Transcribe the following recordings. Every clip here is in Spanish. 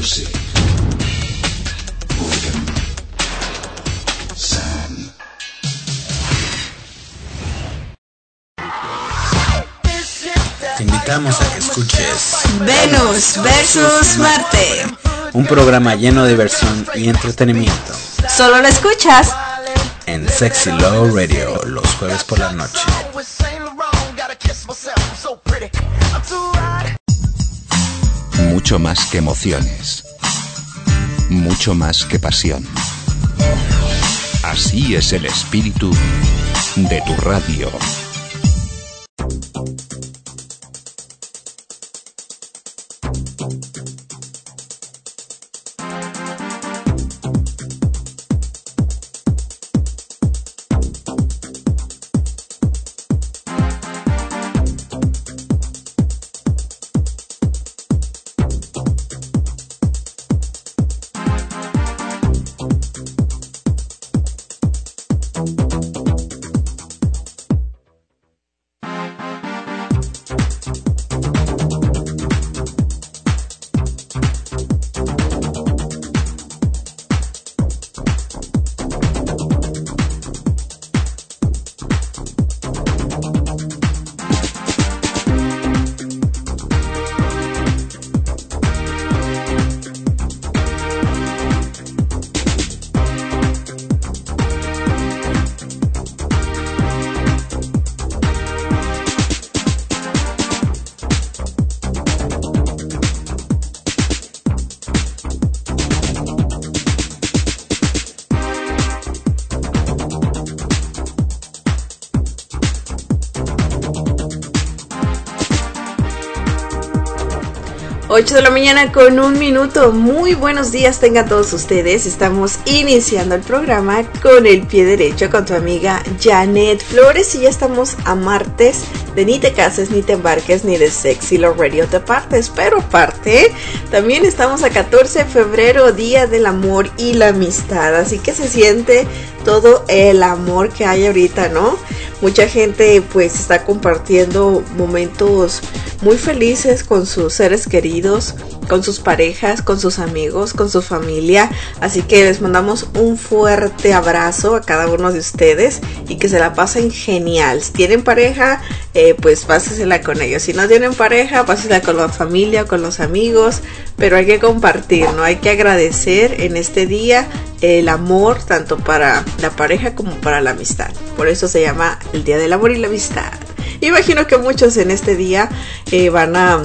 Music. William. Sam. Te invitamos a que escuches Venus versus Marte, un programa lleno de diversión y entretenimiento. Solo lo escuchas en Sexy Low Radio los jueves por la noche. Mucho más que emociones, mucho más que pasión. Así es el espíritu de tu radio. Ocho de la mañana con 1 minuto. Muy buenos días tengan todos ustedes. Estamos iniciando el programa con el pie derecho con tu amiga Janet Flores y ya estamos a martes de ni te cases, ni te embarques, ni de Sexy Low Radio te partes, pero parte. También estamos a 14 de febrero, Día del Amor y la Amistad, así que se siente todo el amor que hay ahorita, ¿no? Mucha gente pues está compartiendo momentos muy felices con sus seres queridos, con sus parejas, con sus amigos, con su familia, así que les mandamos un fuerte abrazo a cada uno de ustedes y que se la pasen genial. Si tienen pareja, pues pásensela con ellos. Si no tienen pareja, pásensela con la familia, con los amigos, pero hay que compartir, ¿no? Hay que agradecer en este día el amor, tanto para la pareja como para la amistad. Por eso se llama el Día del Amor y la Amistad. Imagino que muchos en este día van a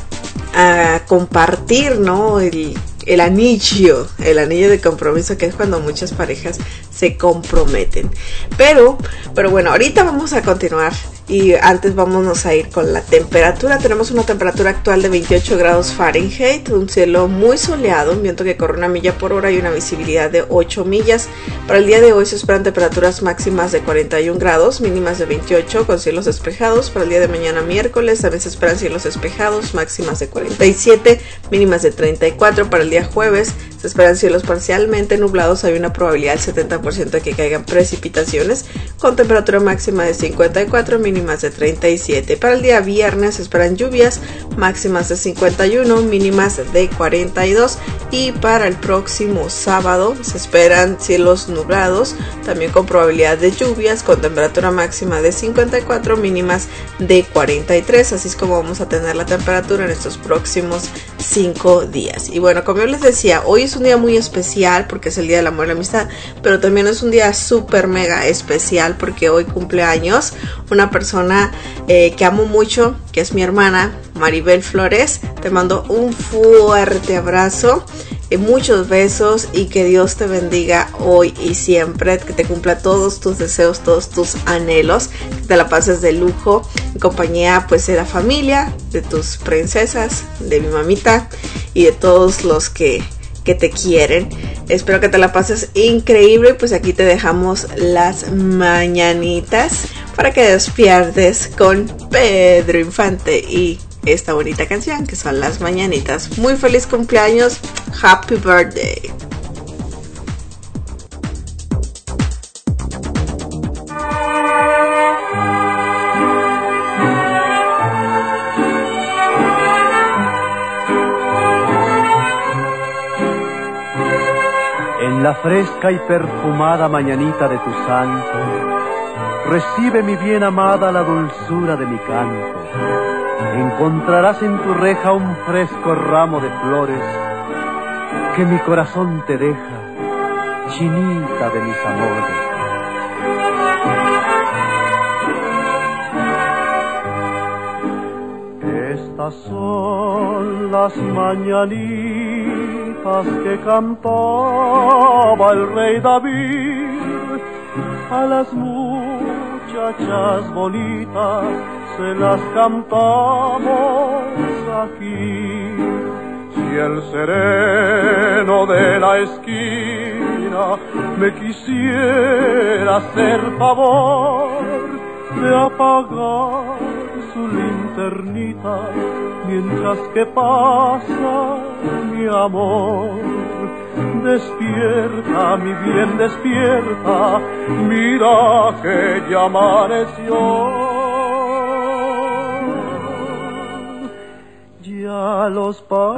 compartir, ¿no? El anillo de compromiso, que es cuando muchas parejas se comprometen. Pero bueno, ahorita vamos a continuar y antes vámonos a ir con la temperatura. Tenemos una temperatura actual de 28 grados Fahrenheit, un cielo muy soleado, un viento que corre 1 milla por hora y una visibilidad de 8 millas. Para el día de hoy se esperan temperaturas máximas de 41 grados, mínimas de 28 con cielos despejados. Para el día de mañana miércoles también se esperan cielos despejados, máximas de 47, mínimas de 34. Para el día jueves se esperan cielos parcialmente nublados, hay una probabilidad del 70% de que caigan precipitaciones, con temperatura máxima de 54, mínimas de 37. Para el día viernes se esperan lluvias, máximas de 51, mínimas de 42. Y para el próximo sábado se esperan cielos nublados, también con probabilidad de lluvias, con temperatura máxima de 54, mínimas de 43. Así es como vamos a tener la temperatura en estos próximos 5 días. Y bueno, como yo les decía, hoy es un día muy especial porque es el Día del Amor y la Amistad, pero también es un día súper mega especial porque hoy cumple años una persona que amo mucho, que es mi hermana Maribel Flores. Te mando un fuerte abrazo, muchos besos y que Dios te bendiga hoy y siempre, que te cumpla todos tus deseos, todos tus anhelos, que te la pases de lujo en compañía pues de la familia, de tus princesas, de mi mamita y de todos los que te quieren. Espero que te la pases increíble. Pues aquí te dejamos las mañanitas para que despiertes con Pedro Infante y esta bonita canción que son Las Mañanitas. Muy feliz cumpleaños, happy birthday. la fresca y perfumada mañanita de tu santo, recibe mi bien amada la dulzura de mi canto. Encontrarás en tu reja un fresco ramo de flores que mi corazón te deja, chinita de mis amores. Estas son las mañanitas que cantaba el rey David. A las muchachas bonitas se las cantamos aquí. Si el sereno de la esquina me quisiera hacer favor de apagar su linternita mientras que pasa mi amor. Despierta, mi bien, despierta, mira que ya amaneció. Ya los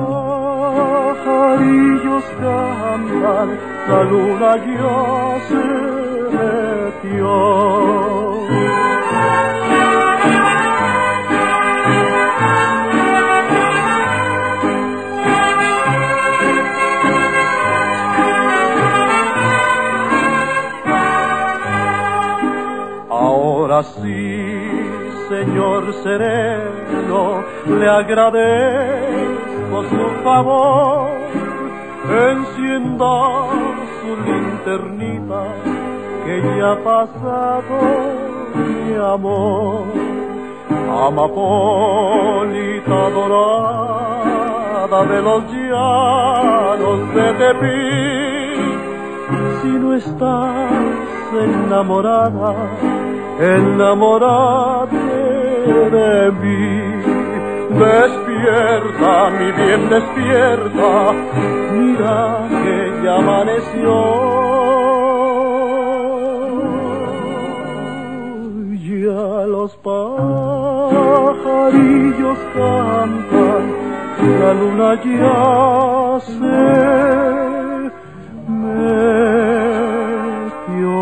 pajarillos cantan, la luna ya se metió. Ahora sí, señor sereno, le agradezco su favor. Encienda su linternita, que ya ha pasado mi amor. Amapolita dorada de los llanos de Tepic, si no estás enamorada, enamórate de mí. Despierta, mi bien, despierta, mira que ya amaneció. Ya los pajarillos cantan, la luna ya se metió.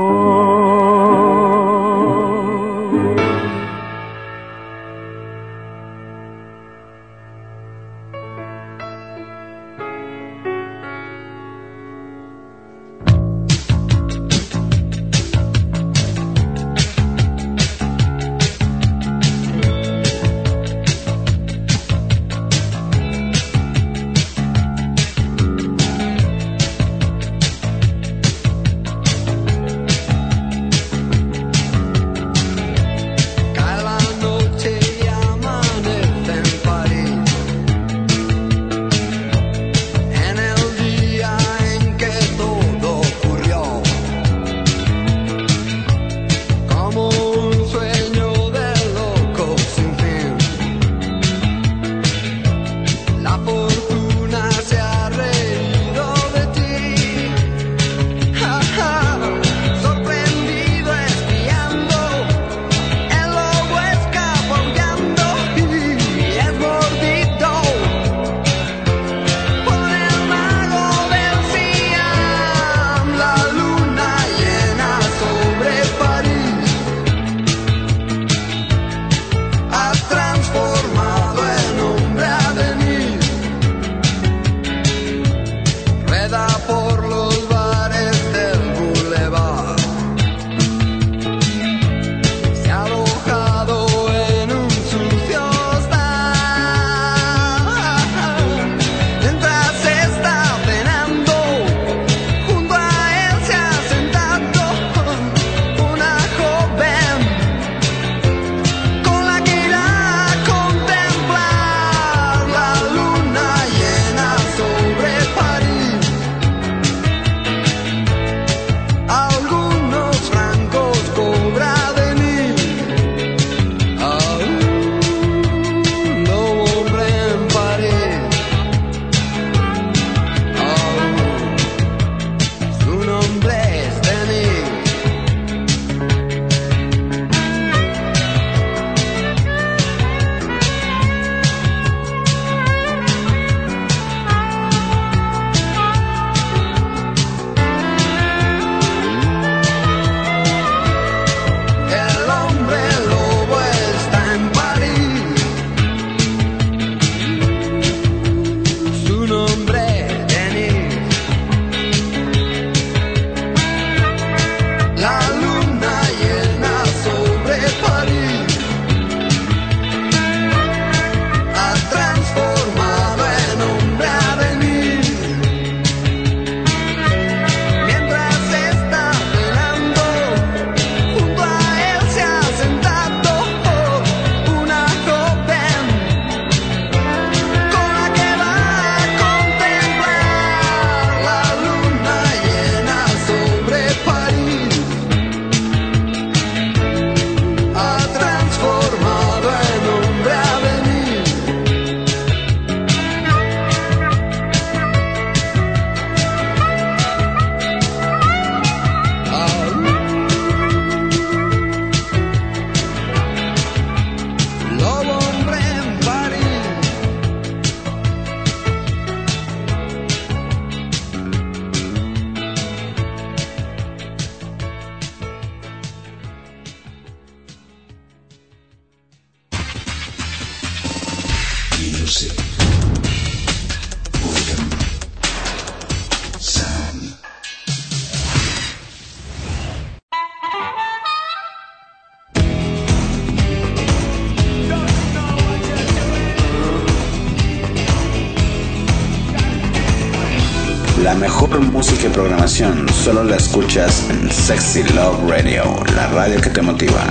La mejor música y programación solo la escuchas en Sexy Love Radio, la radio que te motiva.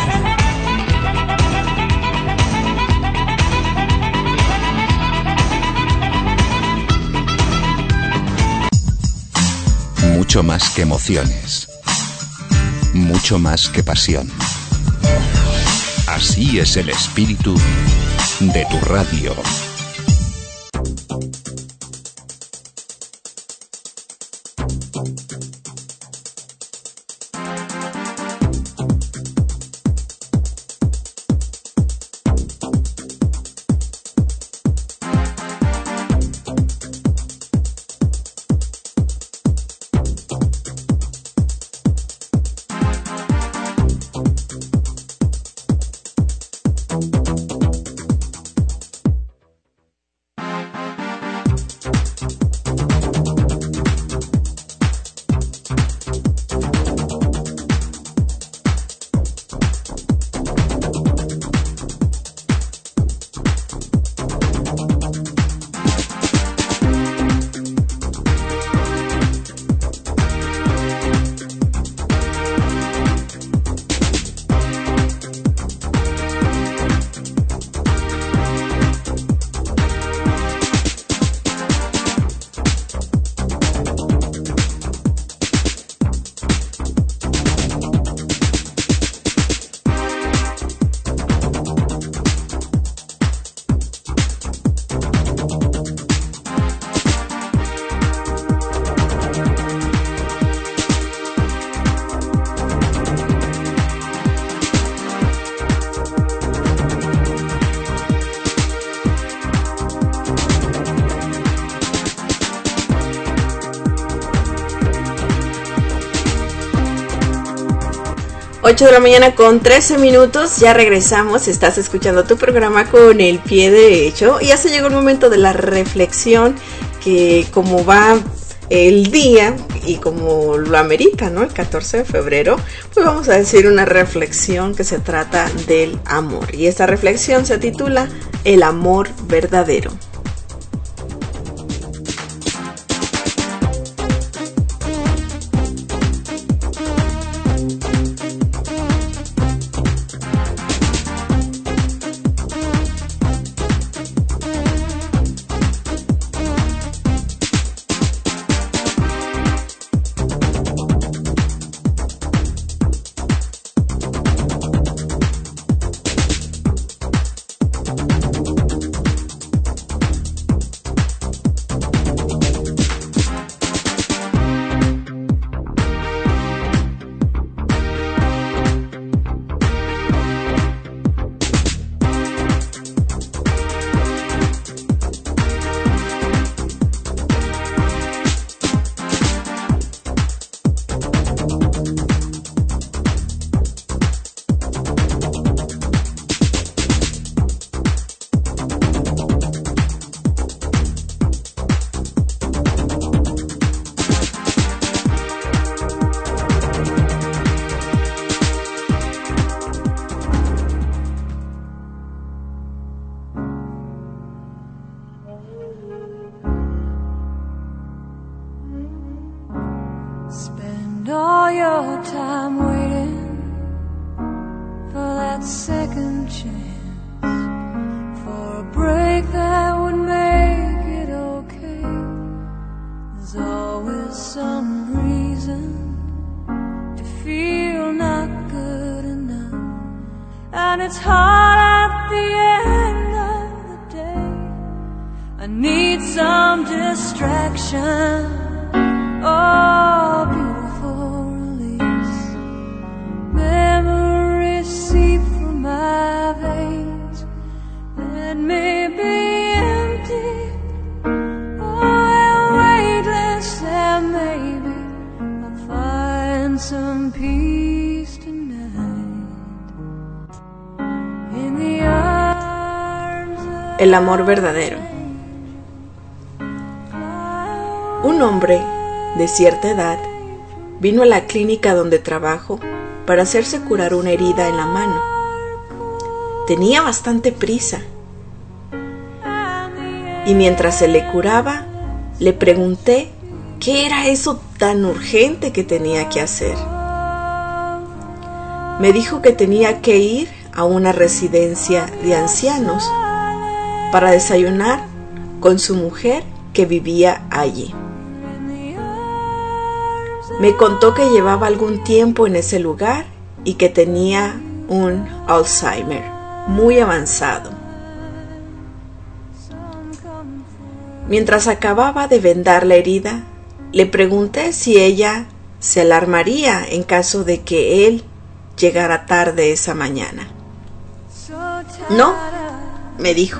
Mucho más que emociones, mucho más que pasión. Así es el espíritu de tu radio. Ocho de la mañana con 13 minutos, ya regresamos, estás escuchando tu programa Con el Pie Derecho y ya se llegó el momento de la reflexión, que como va el día y como lo amerita, ¿no? El 14 de febrero, pues vamos a decir una reflexión que se trata del amor, y esta reflexión se titula El amor verdadero. El amor verdadero. Un hombre de cierta edad vino a la clínica donde trabajo para hacerse curar una herida en la mano. Tenía bastante prisa y mientras se le curaba, le pregunté ¿Qué era eso tan urgente que tenía que hacer? Me dijo que tenía que ir a una residencia de ancianos para desayunar con su mujer que vivía allí. Me contó que llevaba algún tiempo en ese lugar y que tenía un Alzheimer muy avanzado. Mientras acababa de vendar la herida, le pregunté si ella se alarmaría en caso de que él llegara tarde esa mañana. No, me dijo.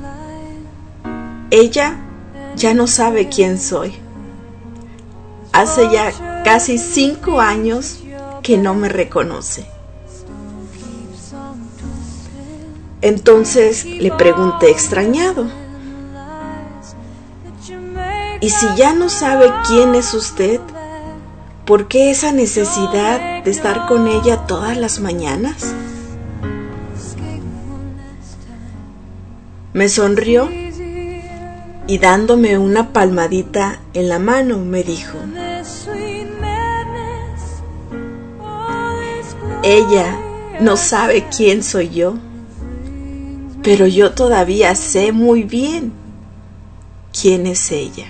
Ella ya no sabe quién soy. Hace ya casi 5 años que no me reconoce. Entonces le pregunté extrañado: ¿y si ya no sabe quién es usted, por qué esa necesidad de estar con ella todas las mañanas? Me sonrió y dándome una palmadita en la mano me dijo: ella no sabe quién soy yo, pero yo todavía sé muy bien quién es ella.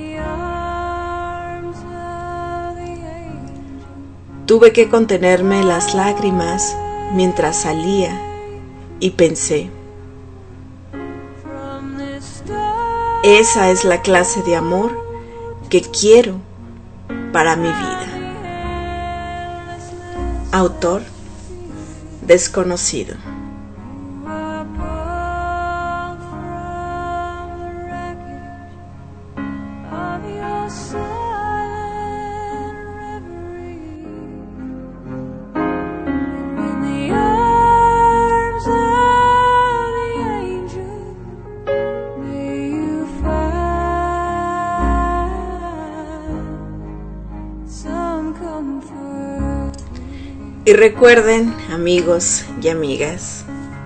Tuve que contenerme las lágrimas mientras salía y pensé: esa es la clase de amor que quiero para mi vida. Autor desconocido. Y recuerden, amigos y amigas,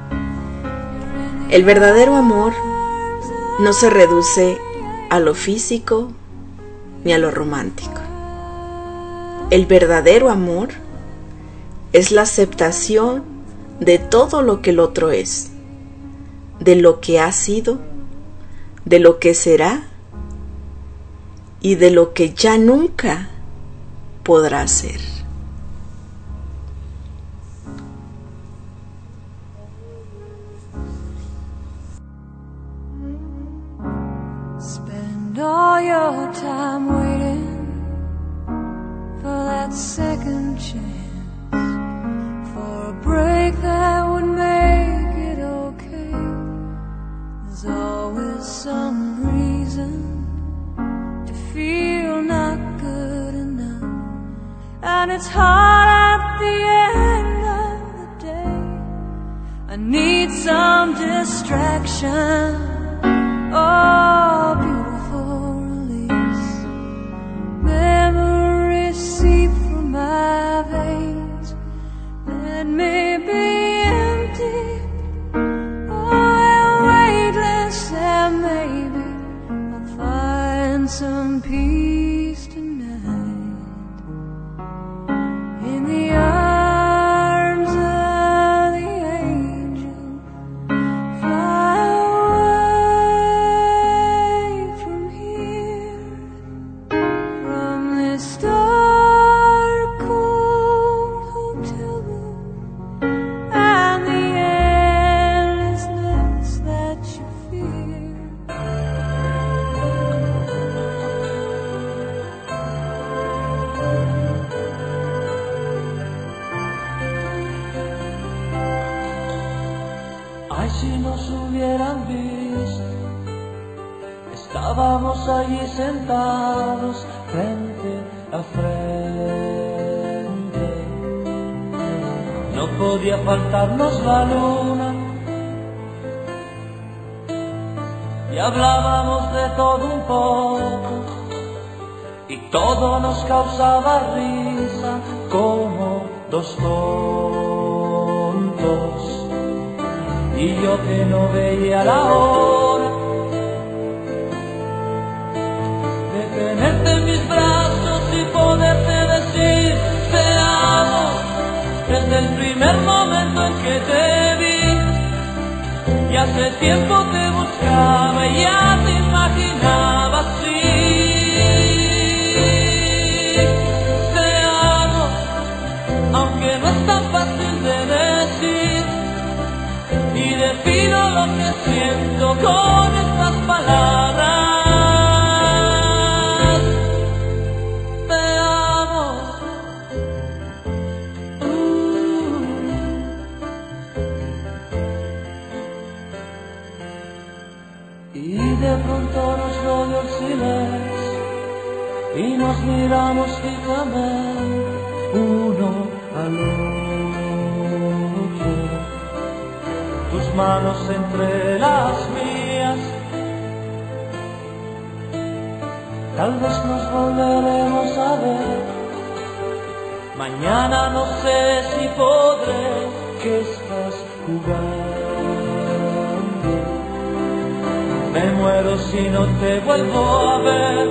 el verdadero amor no se reduce a lo físico ni a lo romántico. El verdadero amor es la aceptación de todo lo que el otro es, de lo que ha sido, de lo que será y de lo que ya nunca podrá ser. All your time waiting for that second chance, for a break that would make it okay. There's always some reason to feel not good enough, and it's hard at the end of the day. I need some distraction. Oh, beautiful release. Memories seep from my veins. Let me be empty. Oh, weightless, and maybe I'll find some peace tonight in the arms of the angel. Fly away from here, from this dark, cold hotel room, and the endlessness that you fear. Ay, si nos hubieran visto, estábamos allí sentados frente a frente. No podía faltarnos la luna y hablábamos de todo un poco y todo nos causaba risa como dos tontos. Y yo que no veía la hora de tenerte en mis primer momento en que te vi, y hace tiempo te buscaba y ya te imaginaba así. Te amo, aunque no es tan fácil de decir, y defino lo que siento con estas palabras. Te amo. Y de pronto nos rodeó el silencio y nos miramos fijamente uno al otro. Tus manos entre las mías, tal vez nos volveremos a ver. Mañana no sé si podré, que estás jugando. Me muero si no te vuelvo a ver,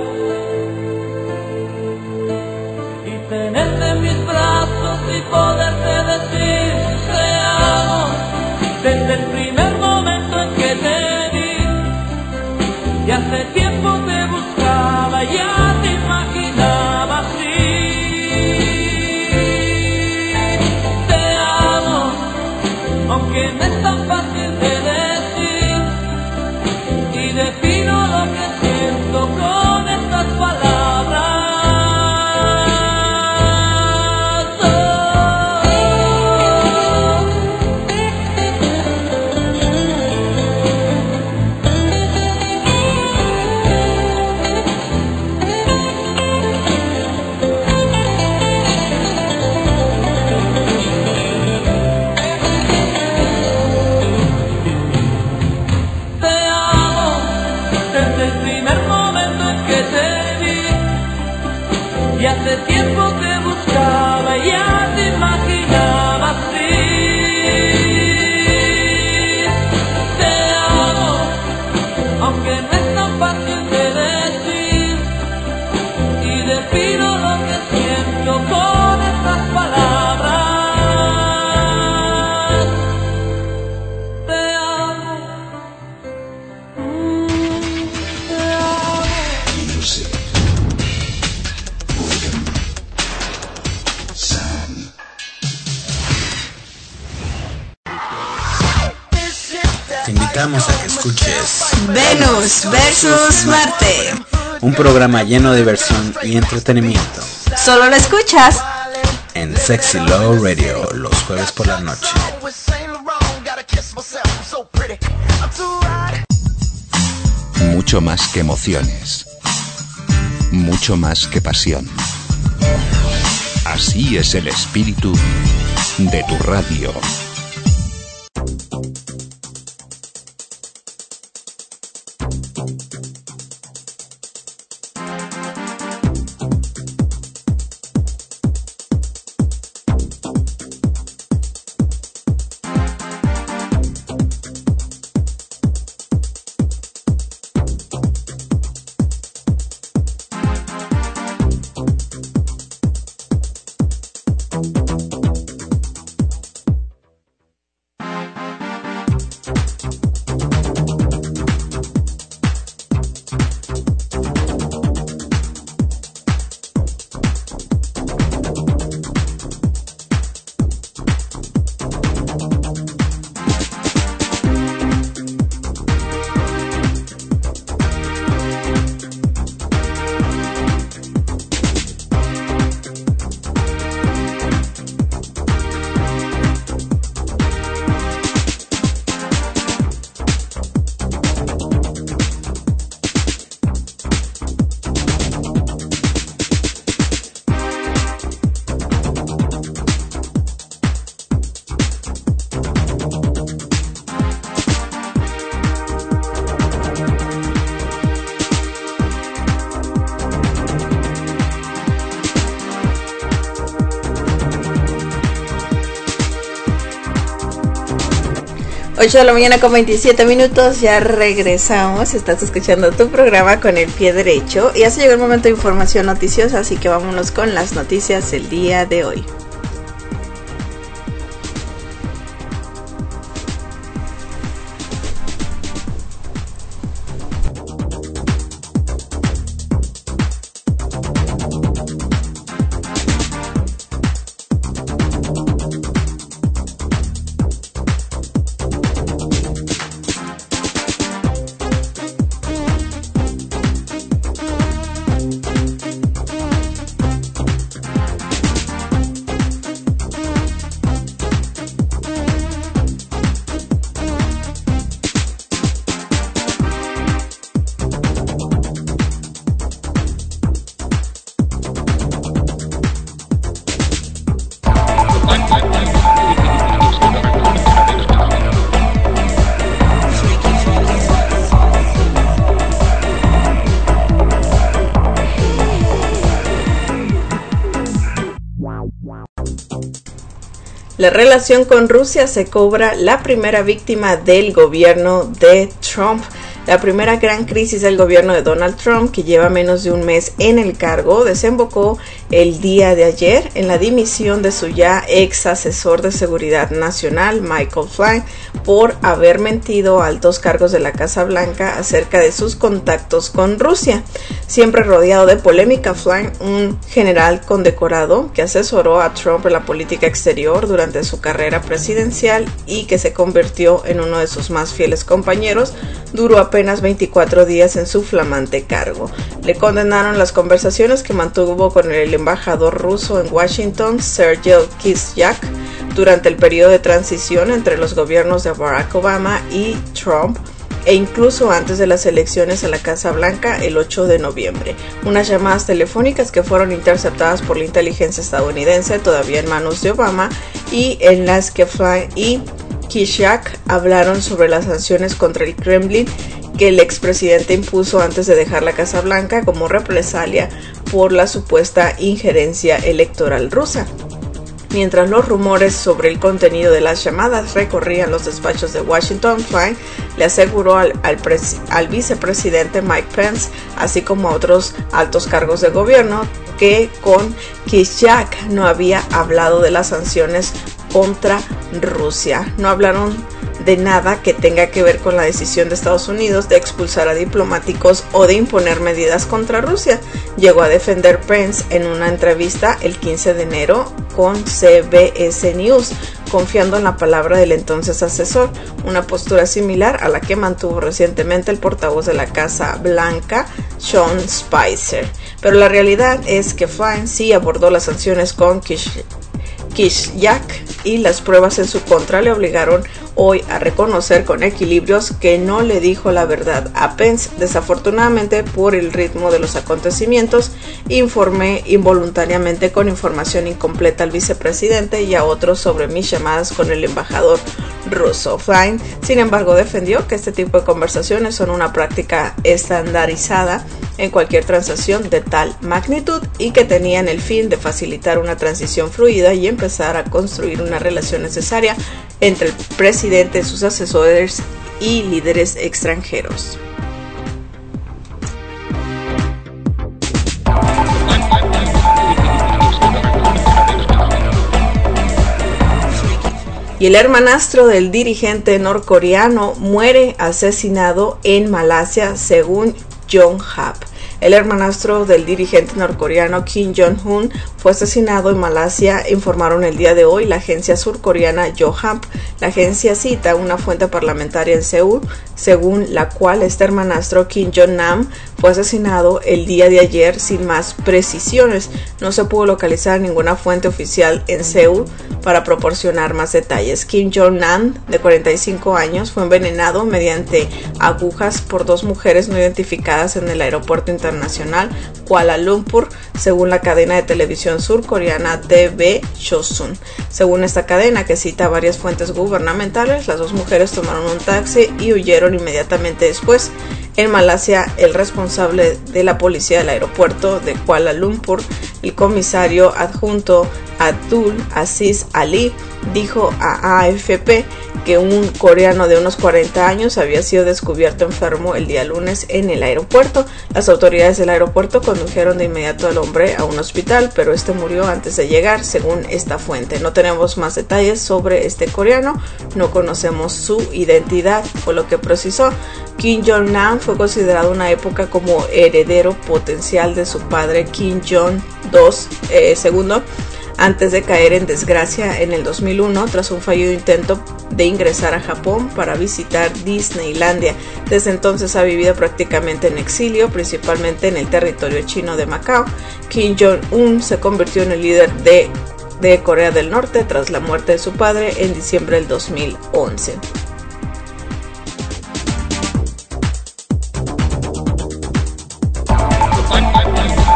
y tenerte en mis brazos y poderte decir te amo. Desde el primer momento en que te vi, y hace tiempo te buscaba, ya te imaginaba así. Te amo, aunque no es tan fácil de decir, y defino lo que siento con estas palabras. Y hace tiempo te buscaba, ya te imaginaba así. Te amo, aunque no es tan fácil de decir, y defino lo que siento con estas palabras. Te amo, te amo. Te invitamos a que escuches Venus versus Marte. un programa lleno de diversión y entretenimiento Solo lo escuchas en Sexy Love Radio los jueves por la noche. Mucho más que emociones. Mucho más que pasión. Así es el espíritu de tu radio. Ocho de la mañana con 27 minutos, ya regresamos. Estás escuchando tu programa con el pie derecho y ya se llegó el momento de información noticiosa, así que vámonos con las noticias del día de hoy. La relación con Rusia se cobra la primera víctima del gobierno de Trump. La primera gran crisis del gobierno de Donald Trump, que lleva menos de un mes en el cargo, desembocó el día de ayer en la dimisión de su ya ex asesor de seguridad nacional, Michael Flynn, por haber mentido a altos cargos de la Casa Blanca acerca de sus contactos con Rusia. Siempre rodeado de polémica, Flynn, un general condecorado que asesoró a Trump en la política exterior durante su carrera presidencial y que se convirtió en uno de sus más fieles compañeros, duró apenas 24 días en su flamante cargo. Le condenaron las conversaciones que mantuvo con el embajador ruso en Washington, Sergei Kislyak, durante el periodo de transición entre los gobiernos de Barack Obama y Trump, e incluso antes de las elecciones a la Casa Blanca el 8 de noviembre. Unas llamadas telefónicas que fueron interceptadas por la inteligencia estadounidense, todavía en manos de Obama, y en las que Flynn y Kislyak hablaron sobre las sanciones contra el Kremlin que el expresidente impuso antes de dejar la Casa Blanca como represalia por la supuesta injerencia electoral rusa. Mientras los rumores sobre el contenido de las llamadas recorrían los despachos de Washington, Flynn le aseguró al vicepresidente Mike Pence, así como a otros altos cargos de gobierno, que con Kislyak no había hablado de las sanciones contra Rusia. No hablaron de nada que tenga que ver con la decisión de Estados Unidos de expulsar a diplomáticos o de imponer medidas contra Rusia. Llegó a defender Pence en una entrevista el 15 de enero con CBS News, confiando en la palabra del entonces asesor, una postura similar a la que mantuvo recientemente el portavoz de la Casa Blanca, Sean Spicer. Pero la realidad es que Flynn sí abordó las sanciones con Kislyak y las pruebas en su contra le obligaron hoy a reconocer con equilibrios que no le dijo la verdad a Pence. Desafortunadamente, por el ritmo de los acontecimientos, informé involuntariamente con información incompleta al vicepresidente y a otros sobre mis llamadas con el embajador ruso. Flynn, sin embargo, defendió que este tipo de conversaciones son una práctica estandarizada en cualquier transacción de tal magnitud y que tenían el fin de facilitar una transición fluida y empezar a construir una relación necesaria entre el presidente, sus asesores y líderes extranjeros. Y el hermanastro del dirigente norcoreano muere asesinado en Malasia, según Yonhap. El hermanastro del dirigente norcoreano Kim Jong-un fue asesinado en Malasia, informaron el día de hoy la agencia surcoreana Yonhap. La agencia cita una fuente parlamentaria en Seúl, según la cual este hermanastro Kim Jong-nam fue asesinado el día de ayer sin más precisiones. No se pudo localizar ninguna fuente oficial en Seúl para proporcionar más detalles. Kim Jong-nam, de 45 años, fue envenenado mediante agujas por dos mujeres no identificadas en el aeropuerto internacional Kuala Lumpur, según la cadena de televisión surcoreana TV Chosun. Según esta cadena, que cita varias fuentes gubernamentales, las dos mujeres tomaron un taxi y huyeron inmediatamente después. En Malasia, el responsable de la policía del aeropuerto de Kuala Lumpur, el comisario adjunto Abdul Aziz Ali, dijo a AFP que un coreano de unos 40 años había sido descubierto enfermo el día lunes en el aeropuerto. Las autoridades del aeropuerto condujeron de inmediato al hombre a un hospital, pero este murió antes de llegar, según esta fuente. No tenemos más detalles sobre este coreano, no conocemos su identidad, fue lo que precisó. Kim Jong-nam fue considerado una época como heredero potencial de su padre Kim Jong-il, antes de caer en desgracia en el 2001 tras un fallido intento de ingresar a Japón para visitar Disneylandia. Desde entonces ha vivido prácticamente en exilio, principalmente en el territorio chino de Macao. Kim Jong-un se convirtió en el líder de Corea del Norte tras la muerte de su padre en diciembre del 2011.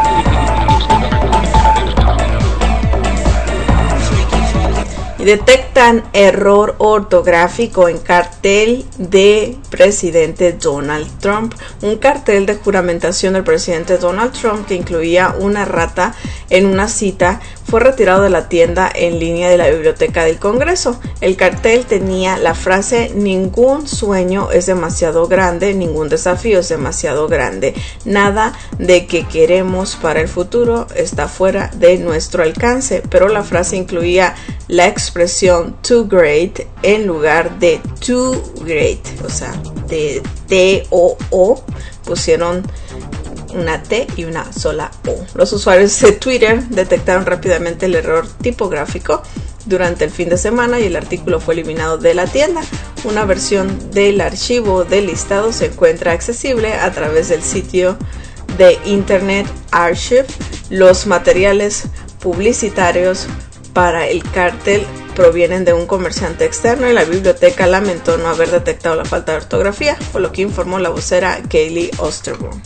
Detecta detectan error ortográfico en cartel de presidente Donald Trump. Un cartel de juramentación del presidente Donald Trump que incluía una rata en una cita fue retirado de la tienda en línea de la biblioteca del Congreso. El cartel tenía la frase: ningún sueño es demasiado grande, ningún desafío es demasiado grande, nada de que queremos para el futuro está fuera de nuestro alcance. Pero la frase incluía la expresión too great en lugar de too great, o sea, de T-O-O pusieron una T y una sola O. Los usuarios de Twitter detectaron rápidamente el error tipográfico durante el fin de semana y el artículo fue eliminado de la tienda. Una versión del archivo del listado se encuentra accesible a través del sitio de Internet Archive. Los materiales publicitarios para el cartel provienen de un comerciante externo y la biblioteca lamentó no haber detectado la falta de ortografía, por lo que informó la vocera Kaylee Osterborn.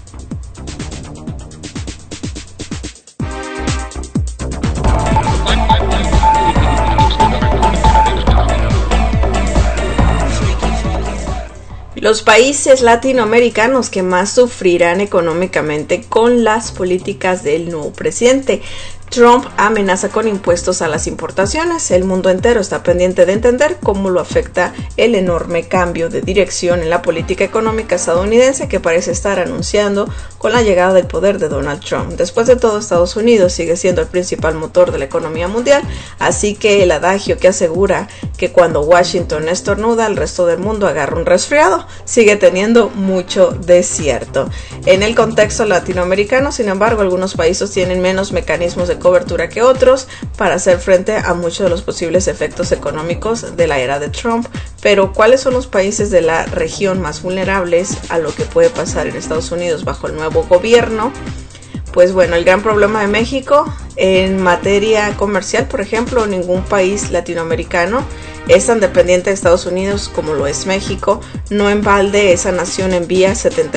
Los países latinoamericanos que más sufrirán económicamente con las políticas del nuevo presidente. Trump amenaza con impuestos a las importaciones. El mundo entero está pendiente de entender cómo lo afecta el enorme cambio de dirección en la política económica estadounidense que parece estar anunciando con la llegada del poder de Donald Trump. Después de todo, Estados Unidos sigue siendo el principal motor de la economía mundial, así que el adagio que asegura que cuando Washington estornuda, el resto del mundo agarra un resfriado sigue teniendo mucho de cierto. En el contexto latinoamericano, sin embargo, algunos países tienen menos mecanismos de cobertura que otros para hacer frente a muchos de los posibles efectos económicos de la era de Trump. Pero, ¿cuáles son los países de la región más vulnerables a lo que puede pasar en Estados Unidos bajo el nuevo gobierno? Pues bueno, el gran problema de México en materia comercial, por ejemplo, ningún país latinoamericano es tan dependiente de Estados Unidos como lo es México. No en balde, esa nación envía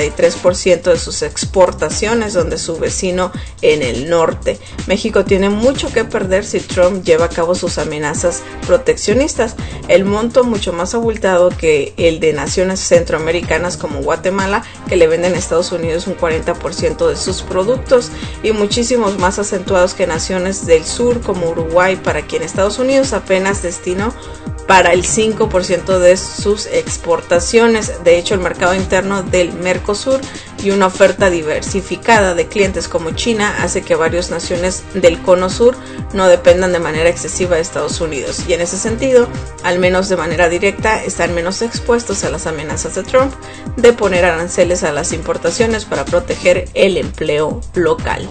73% de sus exportaciones donde su vecino en el norte. México tiene mucho que perder si Trump lleva a cabo sus amenazas proteccionistas. El monto mucho más abultado que el de naciones centroamericanas como Guatemala, que le venden a Estados Unidos un 40% de sus productos, y muchísimos más acentuados que naciones del sur como Uruguay, para quien Estados Unidos apenas destinó para el 5% de sus exportaciones. De hecho, el mercado interno del Mercosur y una oferta diversificada de clientes como China hace que varias naciones del Cono Sur no dependan de manera excesiva de Estados Unidos. Y en ese sentido, al menos de manera directa, están menos expuestos a las amenazas de Trump de poner aranceles a las importaciones para proteger el empleo local.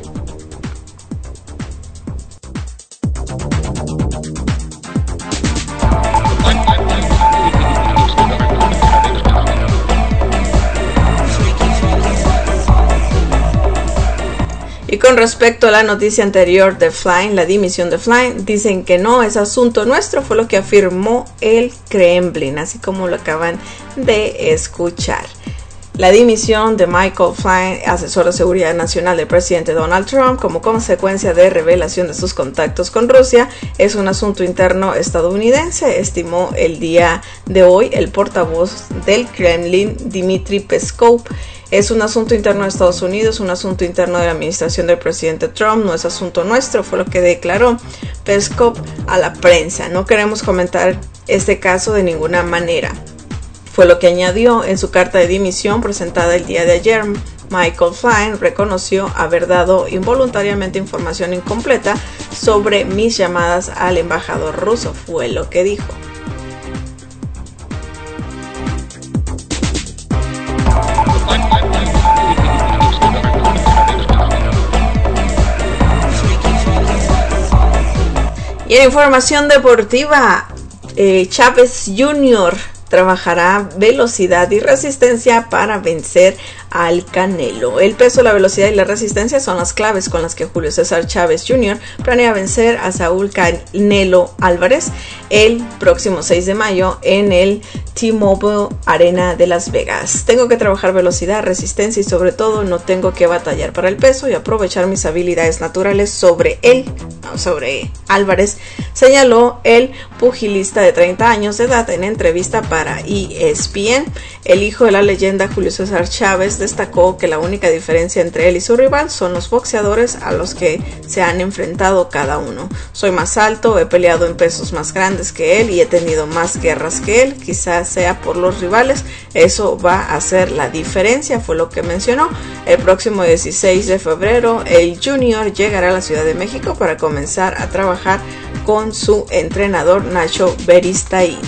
Y con respecto a la noticia anterior de Flynn, la dimisión de Flynn, dicen que no es asunto nuestro, fue lo que afirmó el Kremlin, así como lo acaban de escuchar. La dimisión de Michael Flynn, asesor de seguridad nacional del presidente Donald Trump, como consecuencia de revelación de sus contactos con Rusia, es un asunto interno estadounidense, estimó el día de hoy el portavoz del Kremlin, Dmitry Peskov. Es un asunto interno de Estados Unidos, un asunto interno de la administración del presidente Trump, no es asunto nuestro, fue lo que declaró Peskov a la prensa. No queremos comentar este caso de ninguna manera, fue lo que añadió en su carta de dimisión presentada el día de ayer. Michael Flynn reconoció haber dado involuntariamente información incompleta sobre mis llamadas al embajador ruso, fue lo que dijo. Y en información deportiva, Chávez Jr. trabajará velocidad y resistencia para vencer al Canelo. El peso, la velocidad y la resistencia son las claves con las que Julio César Chávez Jr. planea vencer a Saúl Canelo Álvarez el próximo 6 de mayo en el T-Mobile Arena de Las Vegas. Tengo que trabajar velocidad, resistencia y sobre todo no tengo que batallar para el peso y aprovechar mis habilidades naturales sobre Álvarez, señaló el pugilista de 30 años de edad en entrevista para ESPN. El hijo de la leyenda Julio César Chávez destacó que la única diferencia entre él y su rival son los boxeadores a los que se han enfrentado cada uno. Soy más alto, he peleado en pesos más grandes que él y he tenido más guerras que él, quizás sea por los rivales, eso va a hacer la diferencia, fue lo que mencionó. El próximo 16 de febrero, el Junior llegará a la Ciudad de México para comenzar a trabajar con su entrenador Nacho Beristain.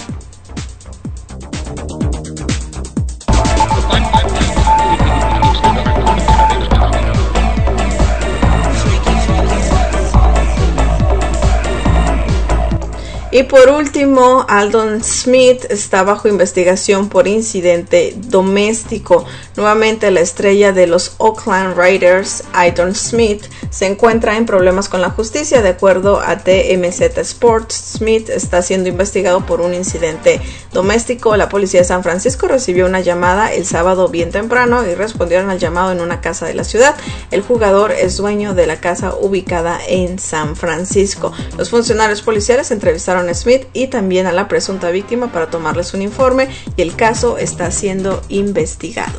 Y por último, Aldon Smith está bajo investigación por incidente doméstico. Nuevamente, la estrella de los Oakland Raiders, Aldon Smith, se encuentra en problemas con la justicia. De acuerdo a TMZ Sports, Smith está siendo investigado por un incidente doméstico. La policía de San Francisco recibió una llamada el sábado bien temprano y respondieron al llamado en una casa de la ciudad. El jugador es dueño de la casa ubicada en San Francisco. Los funcionarios policiales entrevistaron a Smith y también a la presunta víctima para tomarles un informe y el caso está siendo investigado.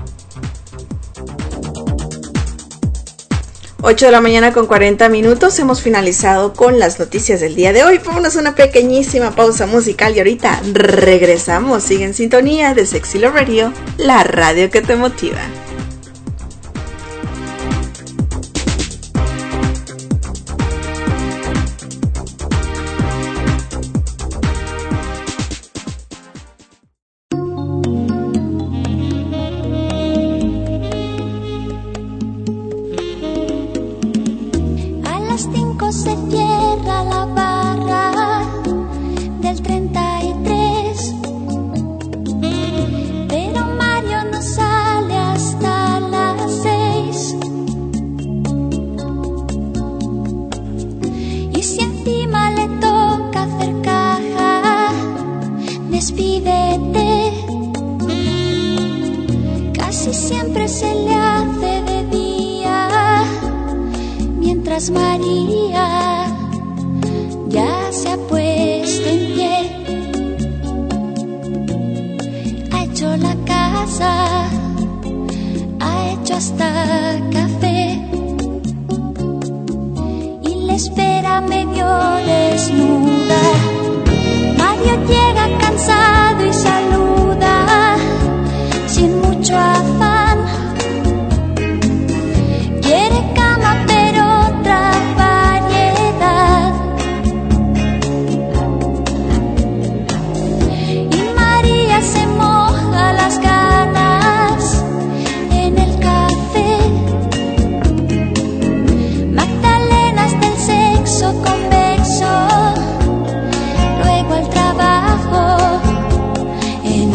8 de la mañana con 40 minutos, hemos finalizado con las noticias del día de hoy. Vámonos a una pequeñísima pausa musical y ahorita regresamos. Sigue en sintonía de Sexy Love Radio, la radio que te motiva. María ya se ha puesto en pie, ha hecho la casa, ha hecho hasta café y le espera medio desnuda. Mario llega cansado y saluda sin mucho afán. Quiere cama pero otra variedad. Y María se moja las ganas en el café. Magdalenas del sexo convexo. Luego al trabajo en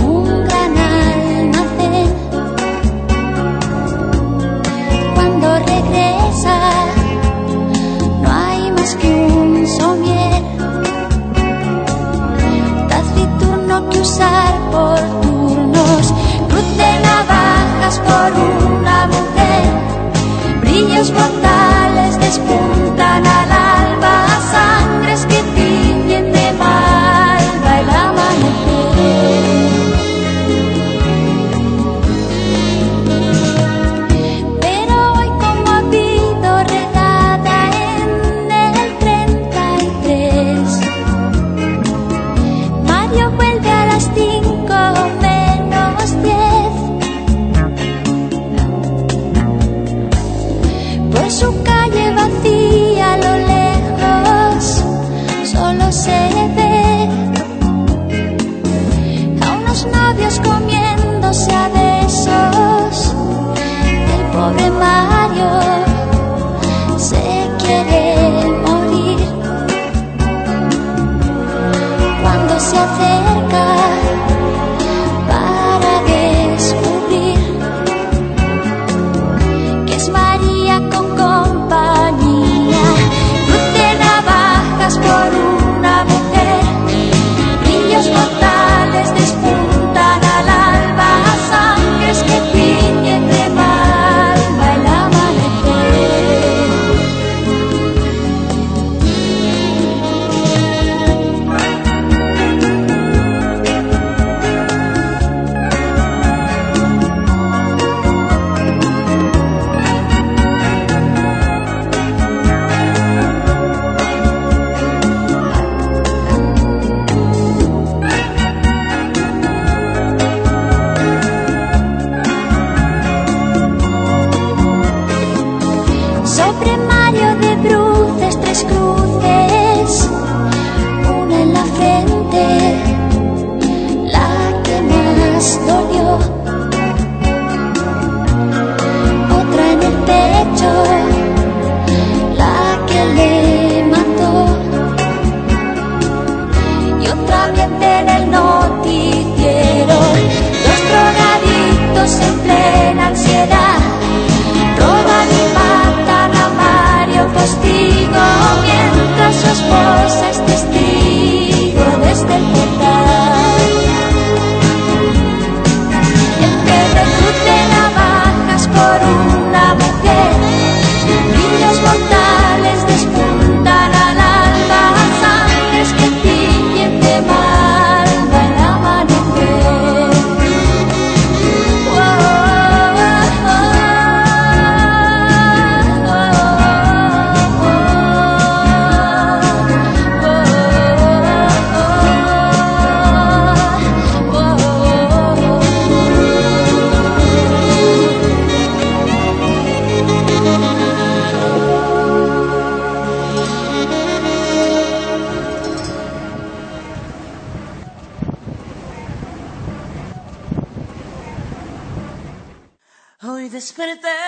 quedé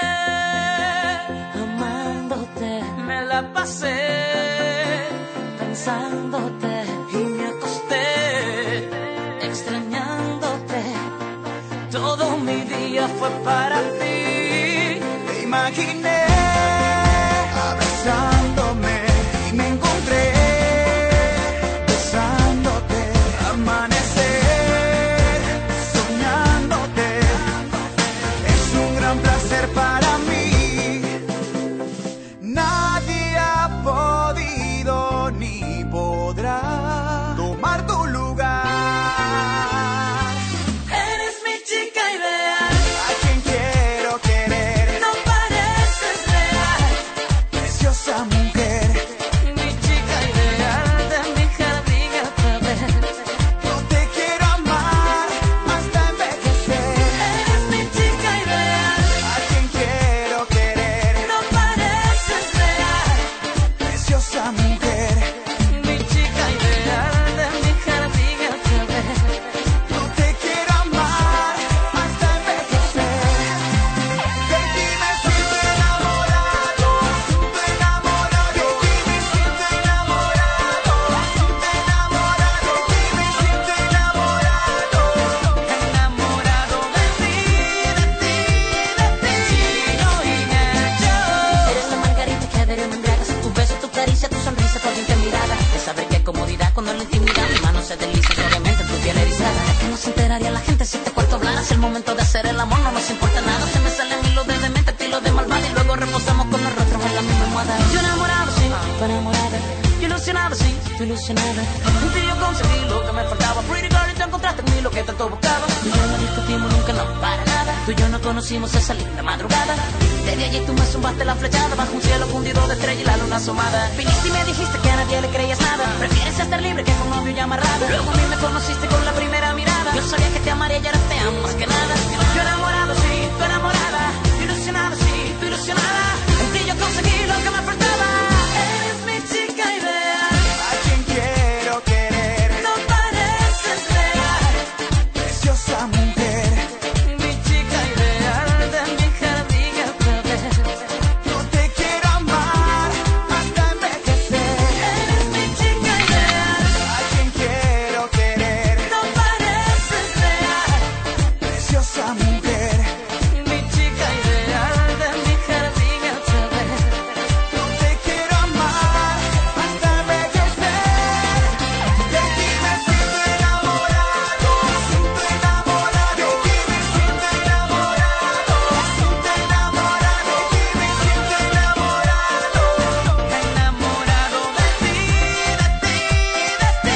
amándote, me la pasé pensándote y me acosté extrañándote. Todo mi día fue para ti. Me imaginé abrazándome y me encontré besándote, amanecer soñándote. Es un gran placer para mí. Nadie ha podido ni podrá tomar tu lugar. Eres mi chica ideal, A quien quiero querer, no pareces real. preciosa mujer. Mi chica ideal de mi jardín otra vez. Yo te quiero amar hasta envejecer. Eres mi chica ideal, A quien quiero querer, no pareces real. preciosa mujer. Mi chica ideal de mi jardín otra vez. Yo te quiero amar hasta envejecer. De ti me siento enamorado, enamorado. De ti me siento enamorado, enamorado. De ti me siento enamorado. Enamorado de ti, de ti, de ti. Chino y Nacho. Eres la margarita que adhiere me embriagas. Tu beso, tu caricia, tu sonrisa, tu ardiente mirada. De saber qué comodidad cuando en la intimidad mi mano se desliza suavemente en tu piel erizada. Es que no se enteraría la gente si este cuarto hablaras. El momento de hacer el amor no nos importa nada. Se me salen hilos de demente, estilo de malvada. Y luego reposamos con los rostros en la misma almohada. Yo enamorado, sí, tú enamorada. Yo ilusionado, sí, tú ilusionada. En ti yo conseguí lo que me faltaba. Pretty girl, y tú encontraste en mí lo que tanto buscaba. Tú y yo no discutimos nunca, no, para nada. Tú y yo no conocimos esa linda madrugada. Desde allí tú me zumbaste la flechada bajo un cielo fundido de estrella y la luna asomada. Viniste y me dijiste que a nadie le creías nada. Prefieres estar libre que con novio y amarrada. Luego a mí me conociste con la primera mirada. Yo sabía que te amaría y ahora te amo más que nada. Yo enamorado, sí, tú enamorada. Ilusionado, sí, tú ilusionada. En ti yo conseguí lo que me faltaba. Eres mi chica ideal, A quien quiero querer, no pareces real. preciosa mujer. Mi chica ideal de mi jardín otra vez. Yo te quiero amar hasta envejecer. Eres mi chica ideal, A quien quiero querer, no pareces real. preciosa mujer. Mi chica ideal de mi jardín otra vez. Yo te quiero amar hasta envejecer. De ti me siento enamorado, enamorado. De ti me siento enamorado, enamorado. De ti me siento enamorado. Enamorado de ti, de ti, de ti.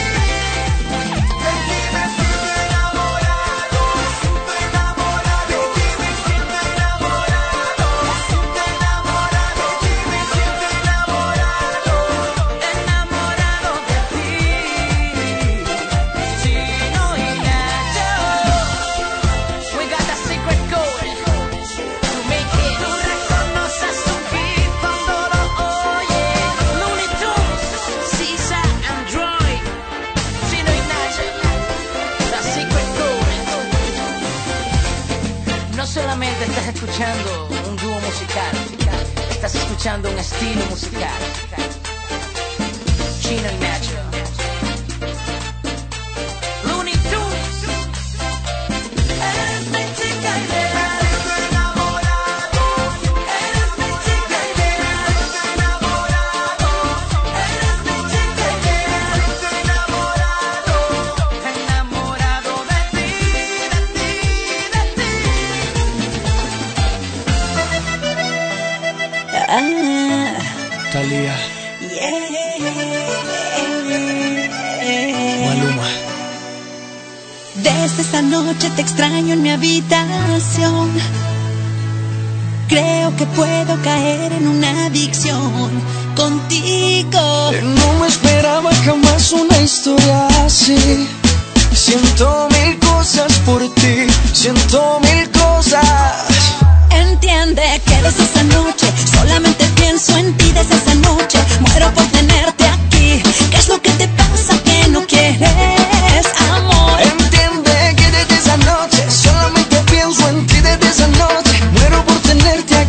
De ti me siento enamorado, enamorado. De ti me siento enamorado, enamorado. De ti me siento enamorado. Enamorado de ti. Chino y Nacho. We got that secret code to make it. Tú reconoces un hit cuando lo oyes. Looney Tunes, Sisa, Android. Chino y Nacho. The secret code. No solamente estás escuchando un dúo musical, estás escuchando un estilo musical. Chino y Nacho. Looney Tunes. Eres mi chica ideal. Enamorado, Eres mi chica ideal. enamorado. Eres mi chica ideal. Enamorado, Enamorado de ti, de ti, de ti. Thalía, Maluma. Desde esta noche te extraño en mi habitación. Creo que puedo caer en una adicción contigo. No me esperaba jamás una historia así. Siento mil cosas por ti, siento mil cosas. Entiende que desde esa noche solamente pienso en ti. Desde esa noche muero por tenerte aquí. ¿Qué es lo que te pasa que no quieres amor? Entiende que desde esa noche solamente pienso en ti. Desde esa noche muero por tenerte aquí.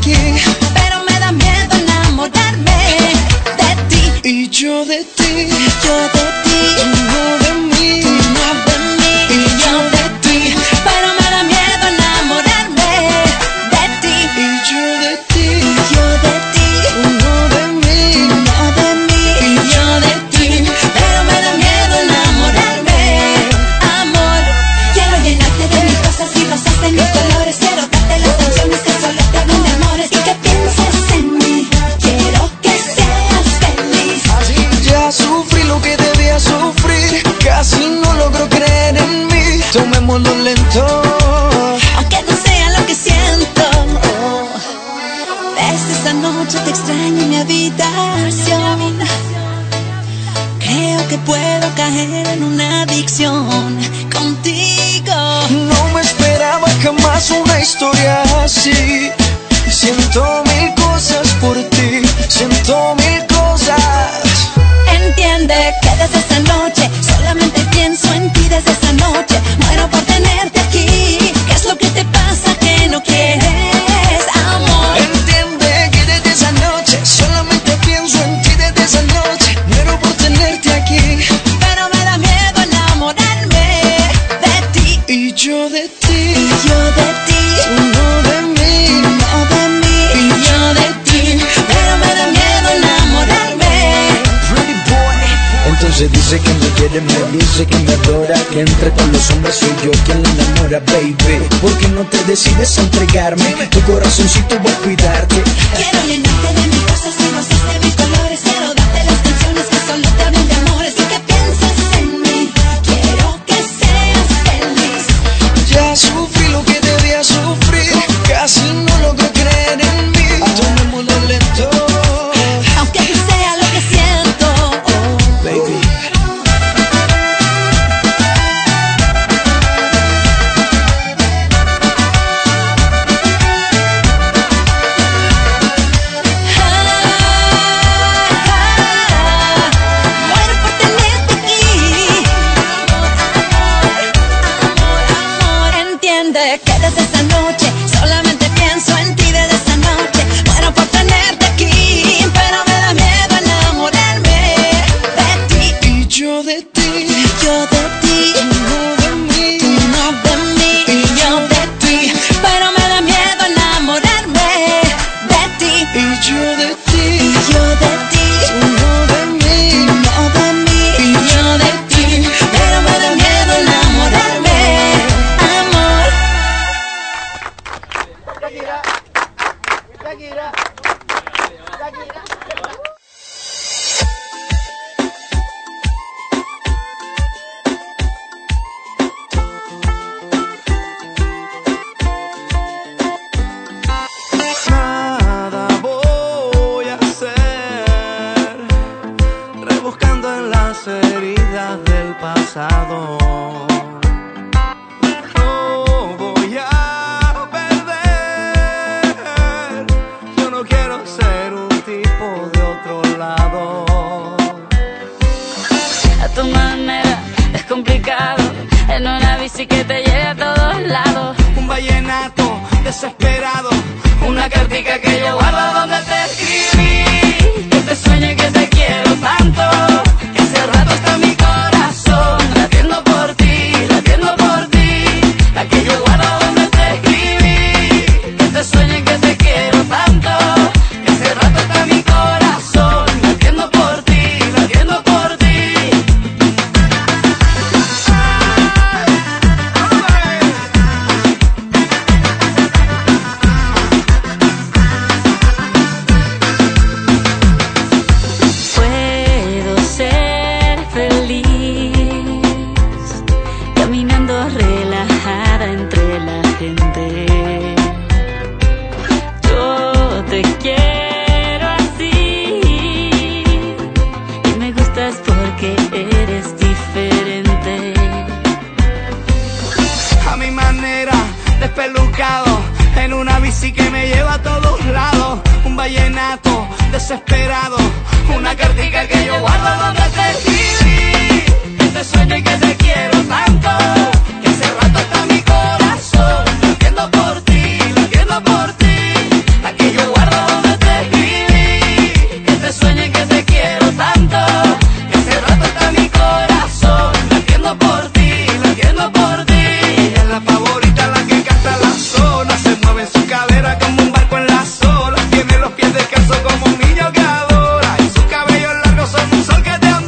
extraño en mi habitación. Creo que puedo caer en una adicción contigo. No me esperaba jamás una historia así. Siento mil cosas por ti, siento mil cosas. Entiende que desde esa noche solamente pienso en ti. Desde esa noche muero por tenerte aquí. ¿Qué es lo que te pasa que no quieres, amor? Entiende que desde esa noche solamente pienso en ti. Desde esa noche muero por tenerte aquí. Pero me da miedo enamorarme de ti. Y yo de ti, y yo de ti, tú no de mí, no de mí, y yo de ti. Pero me da miedo enamorarme. Pretty boy. Entonces dice que me quiere, me dice que me adora, que entre todos los hombres soy yo quien la enamora, baby. ¿Por qué no te decides a entregarme? Tu corazoncito voy a cuidarte. Quiero llenarte de mis cosas y rosas de mis colores. Quiero darte las canciones que solo te hablen de amores. Y que pienses en mí, quiero que seas feliz. Ya sufrí lo que debía sufrir, casi no logro creer en mí. Tomémoslo lento, Aunque no sea lo que siento, baby. muero por tenerte aquí. Amor, entiende que desde esa noche solamente pienso en ti. Desde esa noche muero por tenerte aquí. Pero me da miedo enamorarme de ti. Y yo de ti, Yo de ti, tú no de mí. tú no de mí, y yo de ti. Pero me da miedo enamorarme de ti. Y yo de ti, Yo de ti, tú no de mí. no de mí, y yo de ti. Pero me da miedo enamorarme, amor. Nada voy a hacer, rebuscando en las heridas del pasado. No voy a perder, yo no quiero ser un tipo de otro lado. A tu manera es complicado, en una bici que te lleve a todos lados. Un vallenato desesperado, una cartica que yo guardo donde te escribí. Que te sueño y que te quiero tanto, que hace rato está mi corazón latiendo por ti, latiendo por ti. La que yo guardo donde te escribí. Que te sueño y que te quiero tanto, que hace rato está mi corazón latiendo por ti, latiendo por ti. Puedo ser feliz caminando relajada entre la gente. Yo te quiero así y me gustas porque eres diferente. A mi manera, despelucado, en una bici que me lleva a todos lados. Un vallenato desesperado, una cartica que yo guardo donde te escribí. Que te sueño y que te quiero tanto, que hace rato está mi corazón latiendo por ti, latiendo por ti. La que yo guardo donde te escribí. Que te sueño y que te quiero tanto, que hace rato está mi corazón latiendo por ti, latiendo por ti. Ella es la favorita, la que canta la zona, se mueve en su cadera como un barco en las olas. Tiene los pies descalzos como un niño que adora, y sus cabellos largos son un sol que te amor.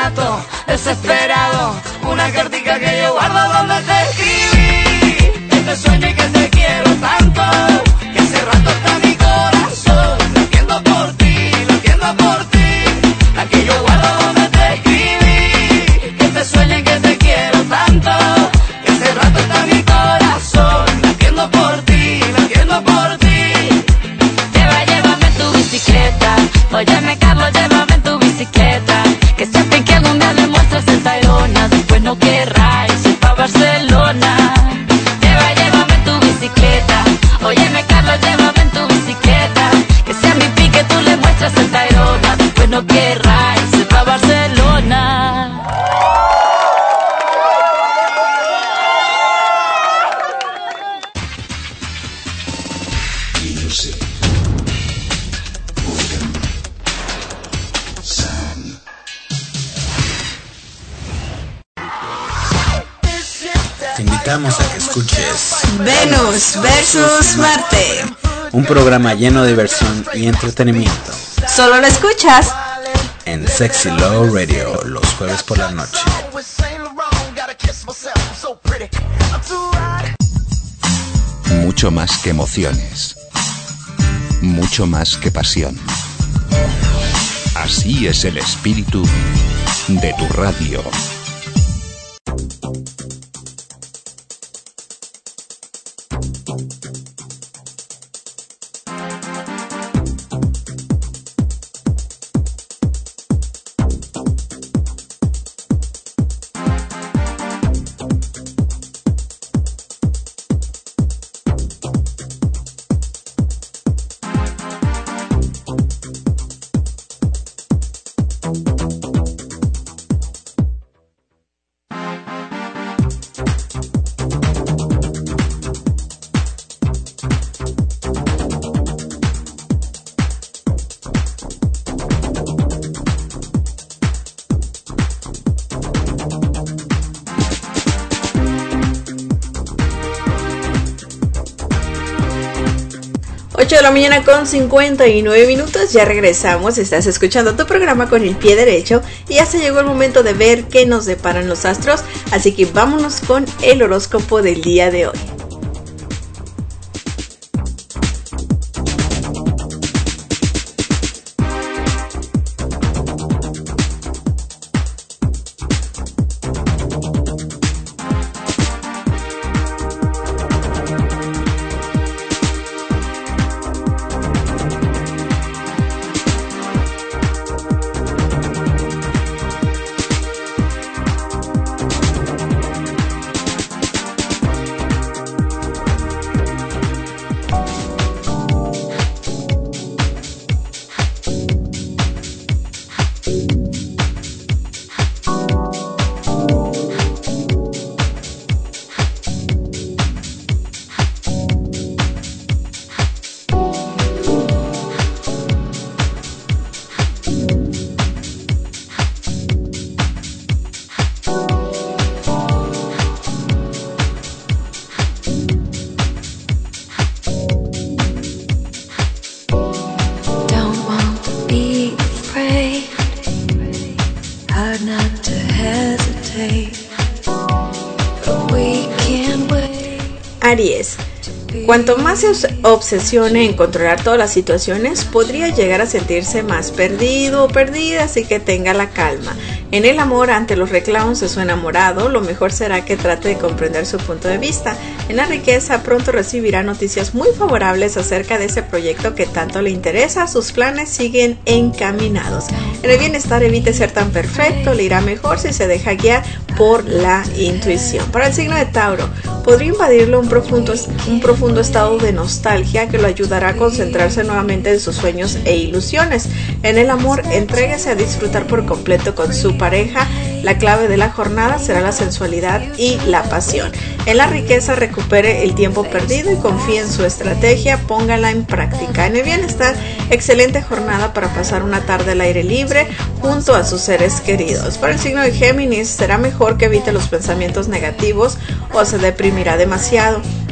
vallenato desesperado, una cartica que yo guardo donde te escribí, que te sueño y que te quiero tanto, que hace rato está mi corazón latiendo por ti, la que yo guardo donde te escribí, que te sueño y que te quiero tanto, que hace rato está mi corazón latiendo por ti, Llévame en tu bicicleta, óyeme Carlos, llévame en tu bicicleta, que siempre que algún día demuestras el Tayrona, después no querrás ir pa' Barcelona. Llévame en tu bicicleta, óyeme Carlos, llévame en tu bicicleta, que sea mi pique tú le muestras el Tayrona, después no querrás ir pa' Barcelona. Te invitamos a que escuches Venus versus Marte. un programa lleno de diversión y entretenimiento Solo lo escuchas en Sexy Love Radio los jueves por la noche. Mucho más que emociones. Mucho más que pasión. Así es el espíritu de tu radio. De la mañana con 59 minutos, ya regresamos, estás escuchando tu programa con el pie derecho y ya se llegó el momento de ver qué nos deparan los astros, así que vámonos con el horóscopo del día de hoy. Aries. Cuanto más se obsesione en controlar todas las situaciones, podría llegar a sentirse más perdido o perdida, así que tenga la calma. En el amor, ante los reclamos de su enamorado, lo mejor será que trate de comprender su punto de vista. En la riqueza, pronto recibirá noticias muy favorables acerca de ese proyecto que tanto le interesa. Sus planes siguen encaminados. En el bienestar, evite ser tan perfecto, le irá mejor si se deja guiar por la intuición. Para el signo de Tauro, podría invadirlo un profundo estado de nostalgia que lo ayudará a concentrarse nuevamente en sus sueños e ilusiones. En el amor, entréguese a disfrutar por completo con su pareja. La clave de la jornada será la sensualidad y la pasión. En la riqueza, recupere el tiempo perdido y confíe en su estrategia, póngala en práctica. En el bienestar, excelente jornada para pasar una tarde al aire libre junto a sus seres queridos. Para el signo de Géminis, será mejor que evite los pensamientos negativos o se deprimirá demasiado.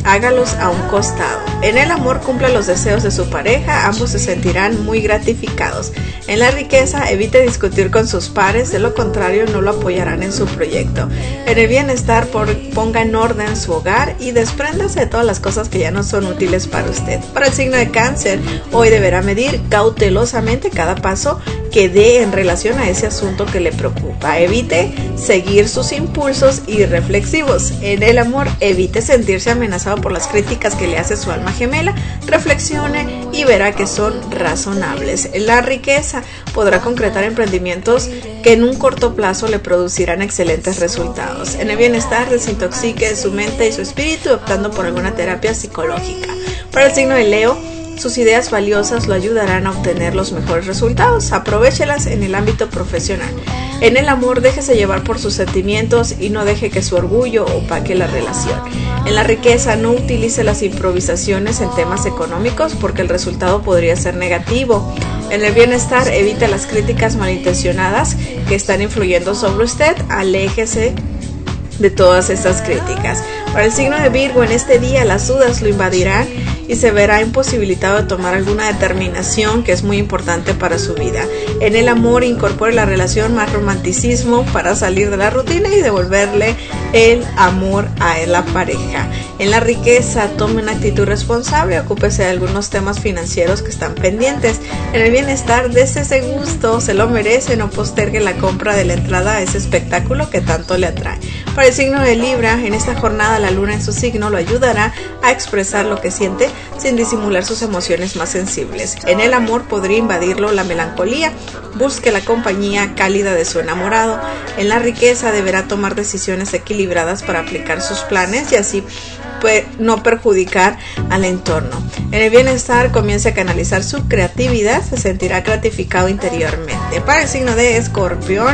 hágalos a un costado. En el amor cumpla los deseos de su pareja, ambos se sentirán muy gratificados. En la riqueza evite discutir con sus pares, de lo contrario no lo apoyarán en su proyecto. En el bienestar ponga en orden su hogar y despréndase de todas las cosas que ya no son útiles para usted. Para el signo de Cáncer, hoy deberá medir cautelosamente cada paso que dé en relación a ese asunto que le preocupa. Evite seguir sus impulsos irreflexivos. En el amor, evite sentirse amenazado por las críticas que le hace su alma gemela. Reflexione y verá que son razonables. En la riqueza, podrá concretar emprendimientos que en un corto plazo le producirán excelentes resultados. En el bienestar, desintoxique su mente y su espíritu optando por alguna terapia psicológica. Para el signo de Leo, sus ideas valiosas lo ayudarán a obtener los mejores resultados. Aprovéchelas en el ámbito profesional. En el amor, déjese llevar por sus sentimientos y no deje que su orgullo opaque la relación. En la riqueza, no utilice las improvisaciones en temas económicos porque el resultado podría ser negativo. En el bienestar, evite las críticas malintencionadas que están influyendo sobre usted. Aléjese de todas estas críticas. Para el signo de Virgo, en este día las dudas lo invadirán y se verá imposibilitado de tomar alguna determinación que es muy importante para su vida. En el amor, incorpore la relación más romanticismo para salir de la rutina y devolverle el amor a la pareja. En la riqueza, tome una actitud responsable, ocúpese de algunos temas financieros que están pendientes. En el bienestar, dése ese gusto, se lo merece, no postergue la compra de la entrada a ese espectáculo que tanto le atrae. Para el signo de Libra, en esta jornada la luna en su signo lo ayudará a expresar lo que siente sin disimular sus emociones más sensibles. En el amor podría invadirlo la melancolía, busque la compañía cálida de su enamorado. En la riqueza deberá tomar decisiones equilibradas para aplicar sus planes y así no perjudicar al entorno. En el bienestar, comience a canalizar su creatividad, se sentirá gratificado interiormente. Para el signo de Escorpión,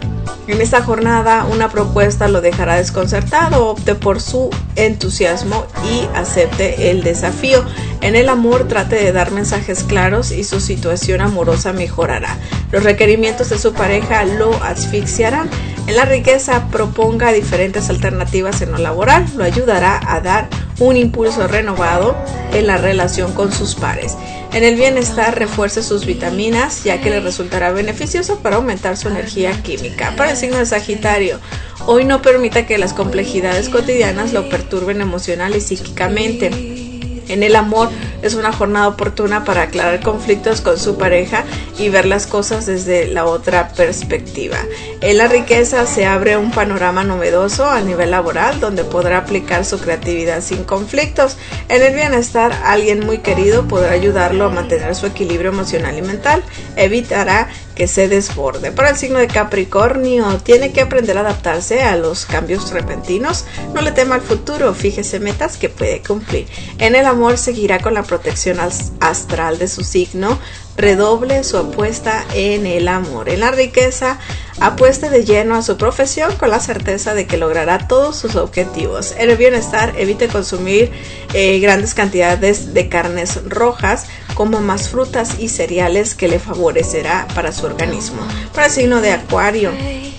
en esta jornada una propuesta lo dejará desconcertado, opte por su entusiasmo y acepte el desafío. En el amor, trate de dar mensajes claros y su situación amorosa mejorará. Los requerimientos de su pareja lo asfixiarán. En la riqueza, proponga diferentes alternativas en lo laboral, lo ayudará a dar un impulso renovado en la relación con sus pares. En el bienestar, refuerce sus vitaminas, ya que le resultará beneficioso para aumentar su energía química. Para el signo de Sagitario, hoy no permita que las complejidades cotidianas lo perturben emocional y psíquicamente. En el amor, es una jornada oportuna para aclarar conflictos con su pareja y ver las cosas desde la otra perspectiva. En la riqueza, se abre un panorama novedoso a nivel laboral donde podrá aplicar su creatividad sin conflictos. En el bienestar, alguien muy querido podrá ayudarlo a mantener su equilibrio emocional y mental, evitará que se desborde. Para el signo de Capricornio, tiene que aprender a adaptarse a los cambios repentinos, no le tema al futuro, fíjese metas que puede cumplir. En el amor, seguirá con la protección astral de su signo, redoble su apuesta en el amor. En la riqueza, apueste de lleno a su profesión con la certeza de que logrará todos sus objetivos. En el bienestar, evite consumir grandes cantidades de carnes rojas, coma más frutas y cereales que le favorecerá para su organismo. Para el signo de Acuario,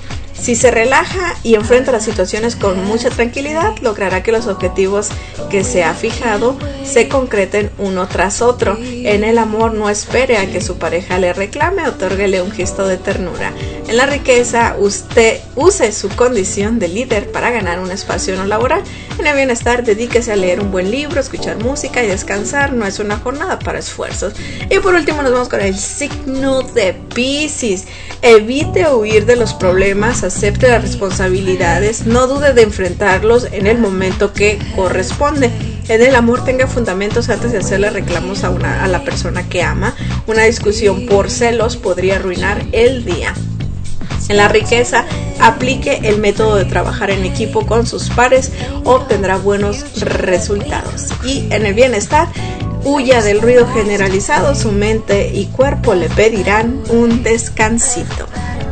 si se relaja y enfrenta las situaciones con mucha tranquilidad, logrará que los objetivos que se ha fijado se concreten uno tras otro. En el amor, no espere a que su pareja le reclame, otórguele un gesto de ternura. En la riqueza, usted use su condición de líder para ganar un espacio en lo laboral. En el bienestar, dedíquese a leer un buen libro, escuchar música y descansar. No es una jornada para esfuerzos. Y por último, nos vamos con el signo de Piscis. Evite huir de los problemas, acepte las responsabilidades, no dude de enfrentarlos en el momento que corresponde. En el amor, tenga fundamentos antes de hacerle reclamos a la persona que ama. Una discusión por celos podría arruinar el día. En la riqueza, aplique el método de trabajar en equipo con sus pares, obtendrá buenos resultados. Y en el bienestar, huya del ruido generalizado, su mente y cuerpo le pedirán un descansito.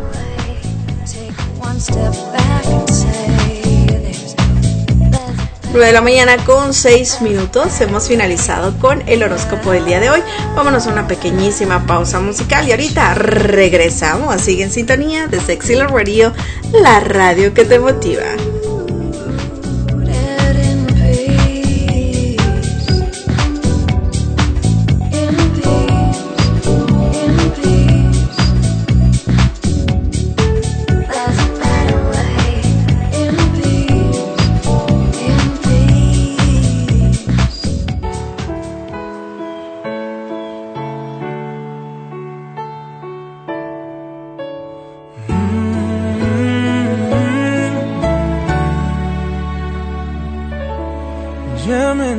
9 de la mañana con 6 minutos, hemos finalizado con el horóscopo del día de hoy. Vámonos a una pequeñísima pausa musical y ahorita regresamos. Sigue en sintonía de Sexy Love Radio, la radio que te motiva.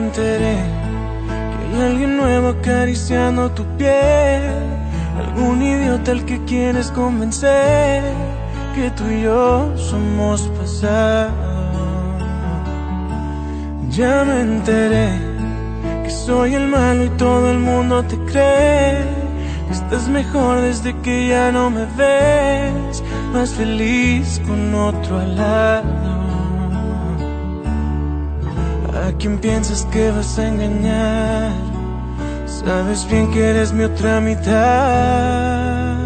enteré que hay alguien nuevo acariciando tu piel, algún idiota al que quieres convencer que tú y yo somos pasado. Ya me enteré que soy el malo y todo el mundo te cree. Estás mejor desde que ya no me ves, más feliz con otro al lado. ¿A quién piensas que vas a engañar? Sabes bien que eres mi otra mitad.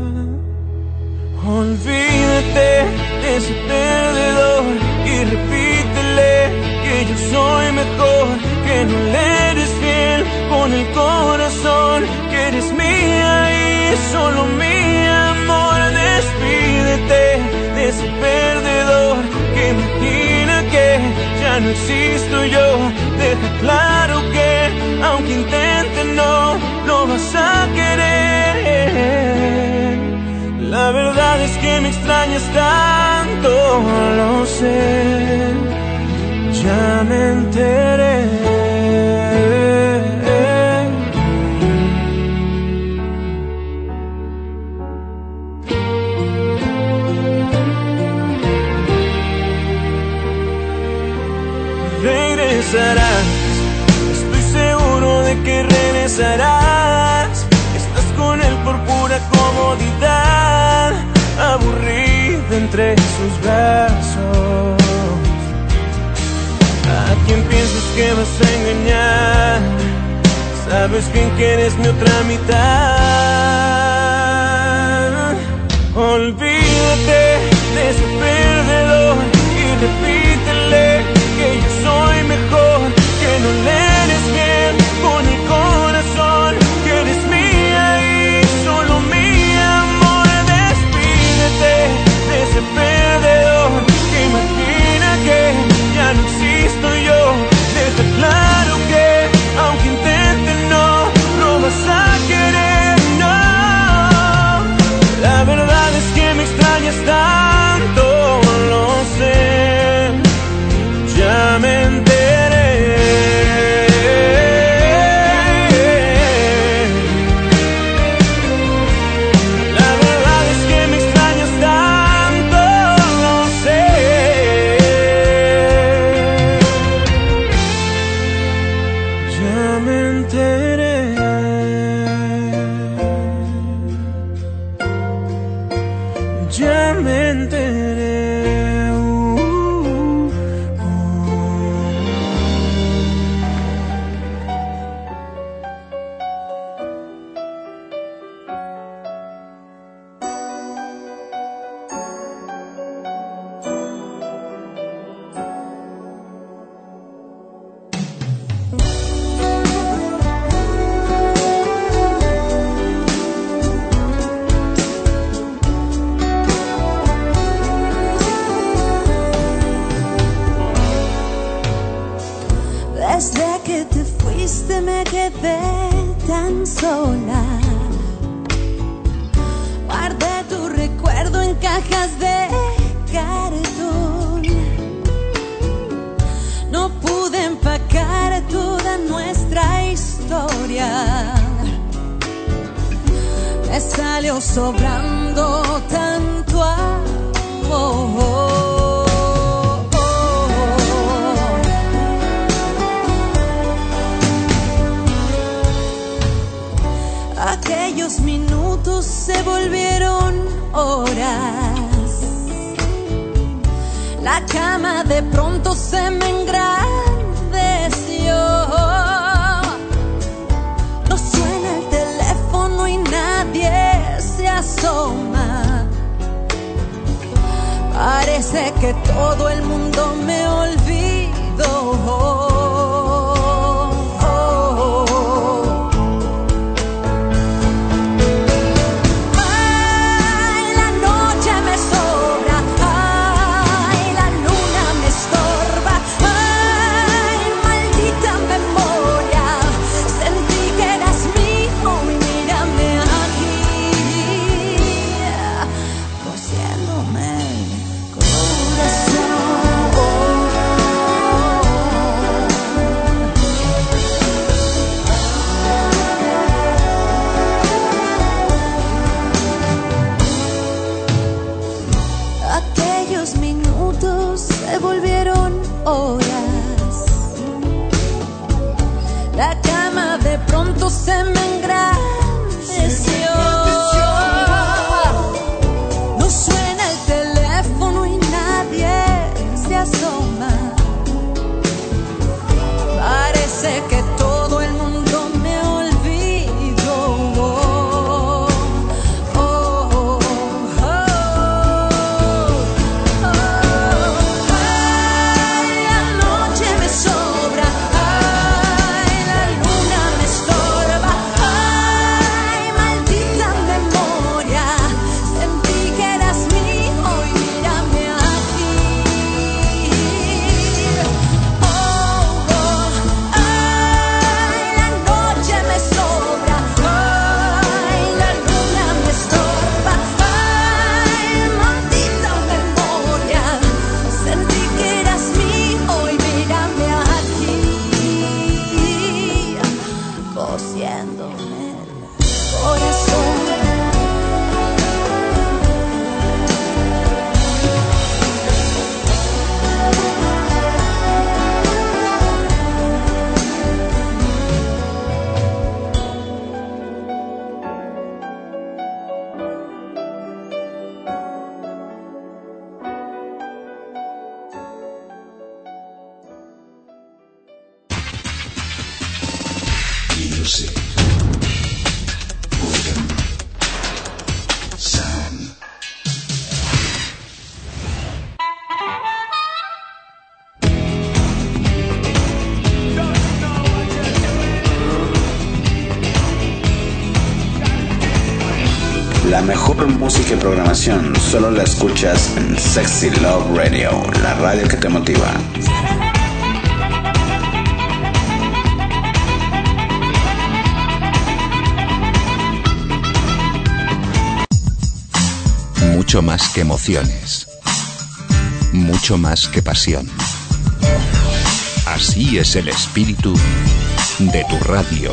Olvídate de ese perdedor y repítele que yo soy mejor, que no le eres fiel con el corazón, que eres mía y solo mi amor. Despídete de ese perdedor que imagina que ya no existo yo. Deja claro que aunque intente no lo vas a querer. La verdad es que me extrañas tanto, lo sé, ya me enteré. Regresarás, estoy seguro de que regresarás. Estás con él por pura comodidad, aburrida entre sus brazos. ¿A quién piensas que vas a engañar? Sabes bien que eres mi otra mitad. Olvídate de ese perdedor y repítele que yo soy mejor, que no le eres bien con el corazón, que eres mía y solo mi amor. Despídete de ese perdedor que imagina que ya no existo yo. Deja claro que aunque intente no lo vas a querer, no. La verdad es que me extrañas tanto, lo sé, ya me enteré. La verdad es que me extrañas tanto, lo sé. Ya me enteré. Ya me enteré. Desde que te fuiste me quedé tan sola. Guardé tu recuerdo en cajas de cartón. No pude empacar toda nuestra historia. Me salió sobrando tanto amor. Aquellos minutos se volvieron horas. La cama de pronto se me engrandeció. No suena el teléfono y nadie se asoma. Parece que todo el mundo me olvidó. Corazón. horas. La cama de pronto se me engrandeció. No suena el teléfono y nadie se asoma. Parece que todo el mundo me olvidó. Ay, la noche me sobra. Ay, la luna me estorba. Ay, maldita memoria. Sentí que eras mío y mírame aquí. Ay, la noche me sobra. Ay, la luna me estorba. Ay, maldita memoria. Sentí que eras mío y mírame aquí, cosiéndome el corazón. Music. Rhythm. Sound. La mejor música y programación solo la escuchas en Sexy Love Radio, la radio que te motiva. Mucho más que emociones. Mucho más que pasión. Así es el espíritu de tu radio.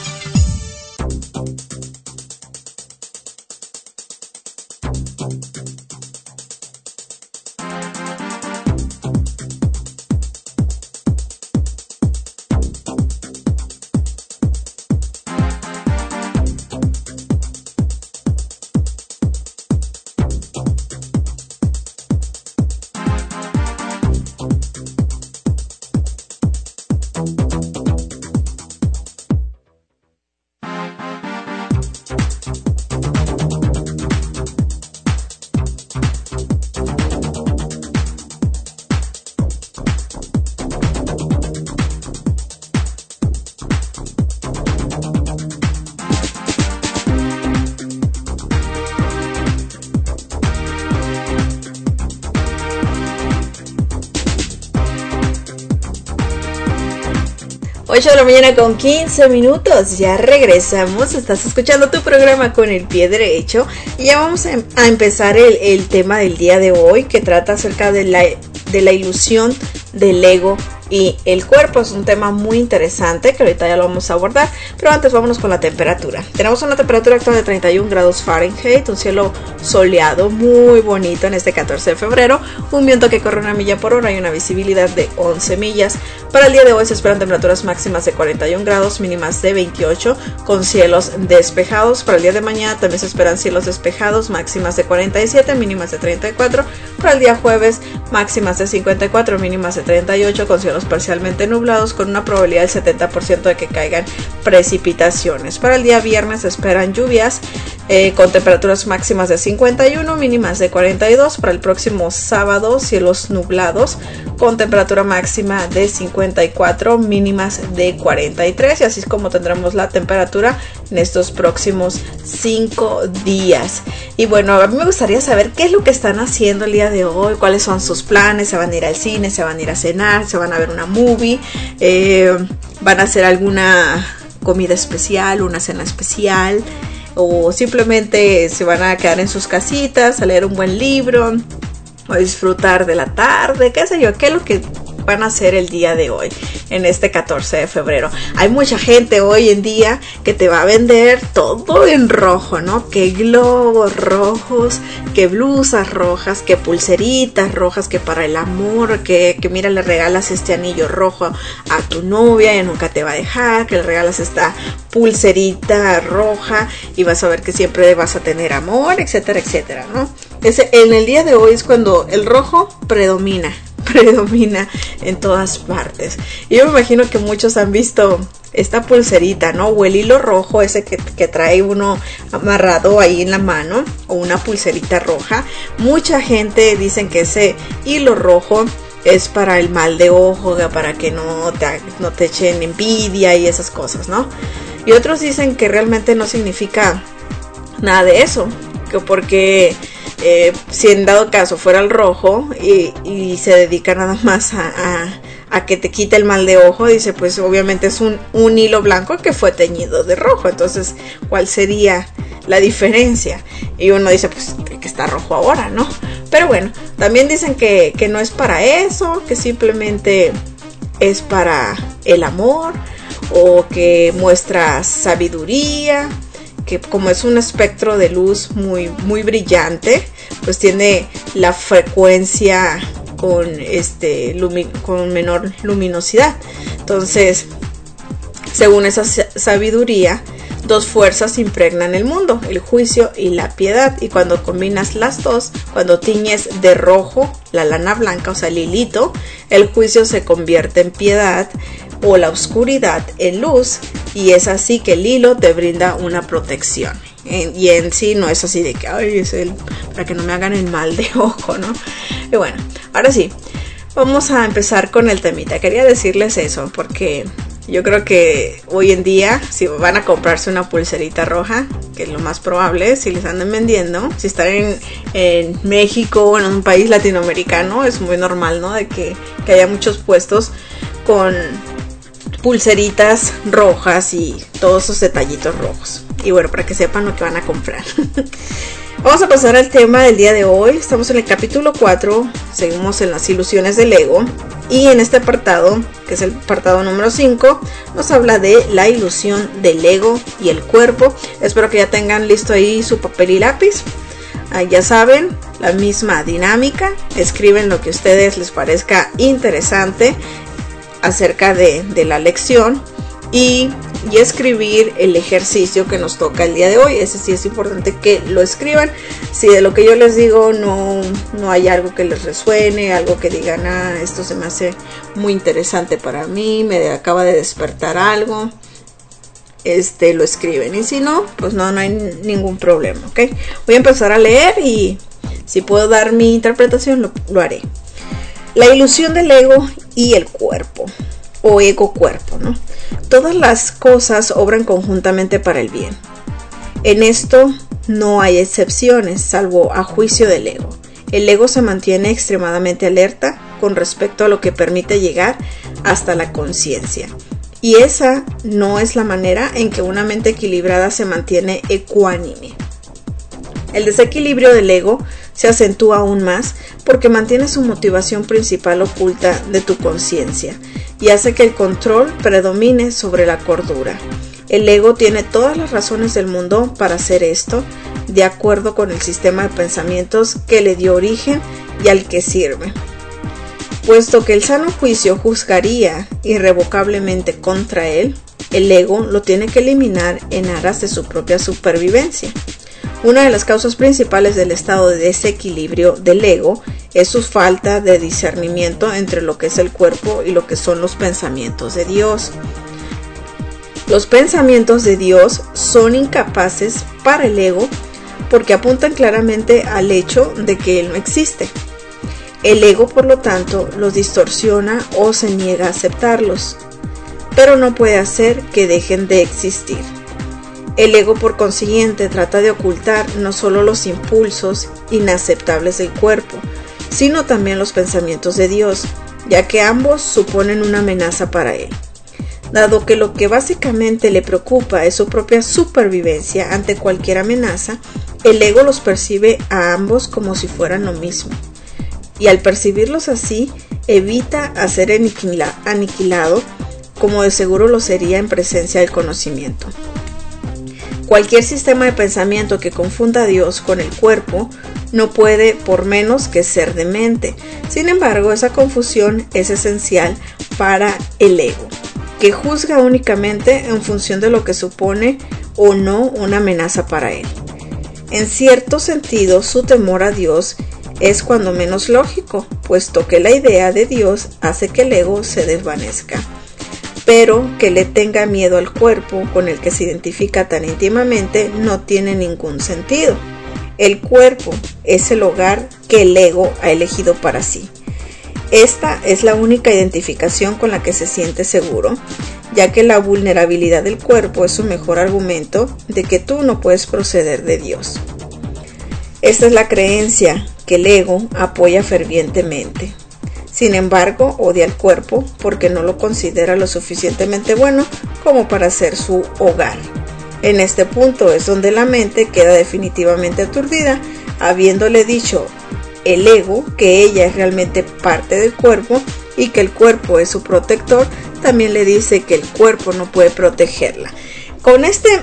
Ocho de la mañana con 15 minutos, ya regresamos, estás escuchando tu programa Con el Pie Derecho y ya vamos a empezar el tema del día de hoy, que trata acerca de la ilusión del ego y el cuerpo. Es un tema muy interesante que ahorita ya lo vamos a abordar, pero antes vámonos con la temperatura. Tenemos una temperatura actual de 31 grados Fahrenheit, un cielo soleado muy bonito en este 14 de febrero, un viento que corre 1 milla por hora y una visibilidad de 11 millas. Para el día de hoy se esperan temperaturas máximas de 41 grados, mínimas de 28, con cielos despejados. Para el día de mañana también se esperan cielos despejados, máximas de 47, mínimas de 34. Para el día jueves, máximas de 54, mínimas de 38, con cielos parcialmente nublados, con una probabilidad del 70% de que caigan precipitaciones. Para el día viernes se esperan lluvias, con temperaturas máximas de 51, mínimas de 42. Para el próximo sábado, cielos nublados, con temperatura máxima de 54, mínimas de 43. Y así es como tendremos la temperatura en estos próximos 5 días. Y bueno, a mí me gustaría saber qué es lo que están haciendo el día de hoy, cuáles son sus planes. ¿Se van a ir al cine? ¿Se van a ir a cenar? ¿Se van a ver una movie? ¿Van a hacer alguna comida especial, una cena especial? ¿O simplemente se van a quedar en sus casitas a leer un buen libro o disfrutar de la tarde? ¿Qué sé yo? ¿Qué es lo que van a hacer el día de hoy, en este 14 de febrero. Hay mucha gente hoy en día que te va a vender todo en rojo, ¿no? Que globos rojos, que blusas rojas, que pulseritas rojas, que para el amor, que mira, le regalas este anillo rojo a tu novia y nunca te va a dejar, que le regalas esta pulserita roja y vas a ver que siempre vas a tener amor, etcétera, etcétera, ¿no? En el día de hoy es cuando el rojo predomina en todas partes. Y yo me imagino que muchos han visto esta pulserita, ¿no? O el hilo rojo ese que trae uno amarrado ahí en la mano, o una pulserita roja. Mucha gente dicen que ese hilo rojo es para el mal de ojo, para que no te echen envidia y esas cosas, ¿no? Y otros dicen que realmente no significa nada de eso, que porque si en dado caso fuera el rojo y se dedica nada más a que te quite el mal de ojo, dice, pues obviamente es un hilo blanco que fue teñido de rojo. Entonces, ¿cuál sería la diferencia? Y uno dice, pues que está rojo ahora, ¿no? Pero bueno, también dicen que no es para eso, que simplemente es para el amor, o que muestra sabiduría, que como es un espectro de luz muy, muy brillante, pues tiene la frecuencia con menor luminosidad. Entonces, según esa sabiduría, dos fuerzas impregnan el mundo, el juicio y la piedad. Y cuando combinas las dos, cuando tiñes de rojo la lana blanca, o sea, el hilito, el juicio se convierte en piedad, o la oscuridad en luz, y es así que el hilo te brinda una protección. Y en sí no es así de que, ay, es para que no me hagan el mal de ojo, ¿no? Y bueno, ahora sí, vamos a empezar con el temita. Quería decirles eso porque yo creo que hoy en día, si van a comprarse una pulserita roja, que es lo más probable, si les andan vendiendo, si están en México o en un país latinoamericano, es muy normal, ¿no? De que haya muchos puestos con pulseritas rojas y todos esos detallitos rojos. Y bueno, para que sepan lo que van a comprar. Vamos a pasar al tema del día de hoy. Estamos en el capítulo 4, seguimos en las ilusiones del ego. Y en este apartado, que es el apartado número 5, nos habla de la ilusión del ego y el cuerpo. Espero que ya tengan listo ahí su papel y lápiz. Ya saben, la misma dinámica. Escriben lo que a ustedes les parezca interesante acerca de la lección y escribir el ejercicio que nos toca el día de hoy. Ese sí es importante que lo escriban. Si de lo que yo les digo no hay algo que les resuene, algo que digan, esto se me hace muy interesante para mí, me acaba de despertar algo, lo escriben. Y si no, pues no hay ningún problema, ¿ok? Voy a empezar a leer y si puedo dar mi interpretación lo haré. La ilusión del ego y el cuerpo, o ego-cuerpo, ¿no? Todas las cosas obran conjuntamente para el bien. En esto no hay excepciones, salvo a juicio del ego. El ego se mantiene extremadamente alerta con respecto a lo que permite llegar hasta la conciencia. Y esa no es la manera en que una mente equilibrada se mantiene ecuánime. El desequilibrio del ego se acentúa aún más porque mantiene su motivación principal oculta de tu conciencia y hace que el control predomine sobre la cordura. El ego tiene todas las razones del mundo para hacer esto, de acuerdo con el sistema de pensamientos que le dio origen y al que sirve. Puesto que el sano juicio juzgaría irrevocablemente contra él, el ego lo tiene que eliminar en aras de su propia supervivencia. Una de las causas principales del estado de desequilibrio del ego es su falta de discernimiento entre lo que es el cuerpo y lo que son los pensamientos de Dios. Los pensamientos de Dios son incapaces para el ego porque apuntan claramente al hecho de que Él no existe. El ego, por lo tanto, los distorsiona o se niega a aceptarlos, pero no puede hacer que dejen de existir. El ego, por consiguiente, trata de ocultar no solo los impulsos inaceptables del cuerpo, sino también los pensamientos de Dios, ya que ambos suponen una amenaza para él. Dado que lo que básicamente le preocupa es su propia supervivencia ante cualquier amenaza, el ego los percibe a ambos como si fueran lo mismo. Y al percibirlos así, evita a ser aniquilado, como de seguro lo sería en presencia del conocimiento. Cualquier sistema de pensamiento que confunda a Dios con el cuerpo no puede por menos que ser demente. Sin embargo, esa confusión es esencial para el ego, que juzga únicamente en función de lo que supone o no una amenaza para él. En cierto sentido, su temor a Dios es cuando menos lógico, puesto que la idea de Dios hace que el ego se desvanezca. Pero que le tenga miedo al cuerpo con el que se identifica tan íntimamente no tiene ningún sentido. El cuerpo es el hogar que el ego ha elegido para sí. Esta es la única identificación con la que se siente seguro, ya que la vulnerabilidad del cuerpo es su mejor argumento de que tú no puedes proceder de Dios. Esta es la creencia que el ego apoya fervientemente. Sin embargo, odia al cuerpo porque no lo considera lo suficientemente bueno como para ser su hogar. En este punto es donde la mente queda definitivamente aturdida, habiéndole dicho el ego que ella es realmente parte del cuerpo y que el cuerpo es su protector. También le dice que el cuerpo no puede protegerla. Con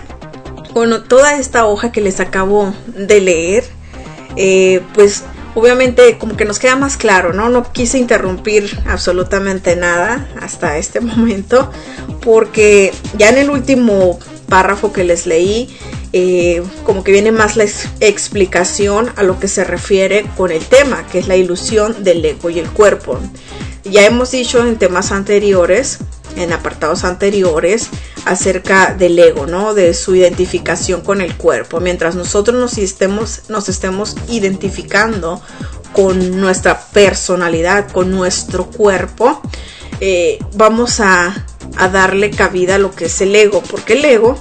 toda esta hoja que les acabo de leer, pues obviamente como que nos queda más claro, ¿no? No quise interrumpir absolutamente nada hasta este momento, porque ya en el último párrafo que les leí, como que viene más la explicación a lo que se refiere con el tema, que es la ilusión del ego y el cuerpo. Ya hemos dicho en temas anteriores, en apartados anteriores, acerca del ego, ¿no? De su identificación con el cuerpo. Mientras nosotros nos estemos identificando con nuestra personalidad, con nuestro cuerpo, vamos a darle cabida a lo que es el ego, porque el ego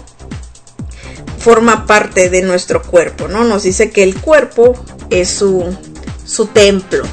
forma parte de nuestro cuerpo, ¿no? Nos dice que el cuerpo es su templo.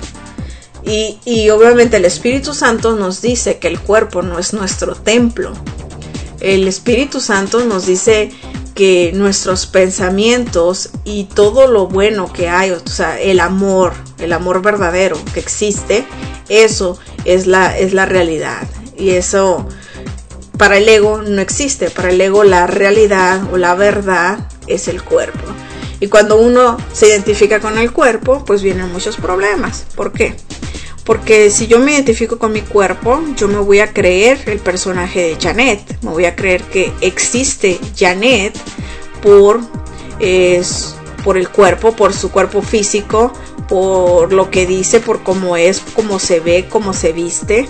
Y obviamente el Espíritu Santo nos dice que el cuerpo no es nuestro templo. El Espíritu Santo nos dice que nuestros pensamientos y todo lo bueno que hay, o sea, el amor verdadero que existe, eso es la realidad. Y eso para el ego no existe. Para el ego la realidad o la verdad es el cuerpo. Y cuando uno se identifica con el cuerpo, pues vienen muchos problemas. ¿Por qué? Porque si yo me identifico con mi cuerpo, yo me voy a creer el personaje de Janet. Me voy a creer que existe Janet por el cuerpo, por su cuerpo físico, por lo que dice, por cómo es, cómo se ve, cómo se viste.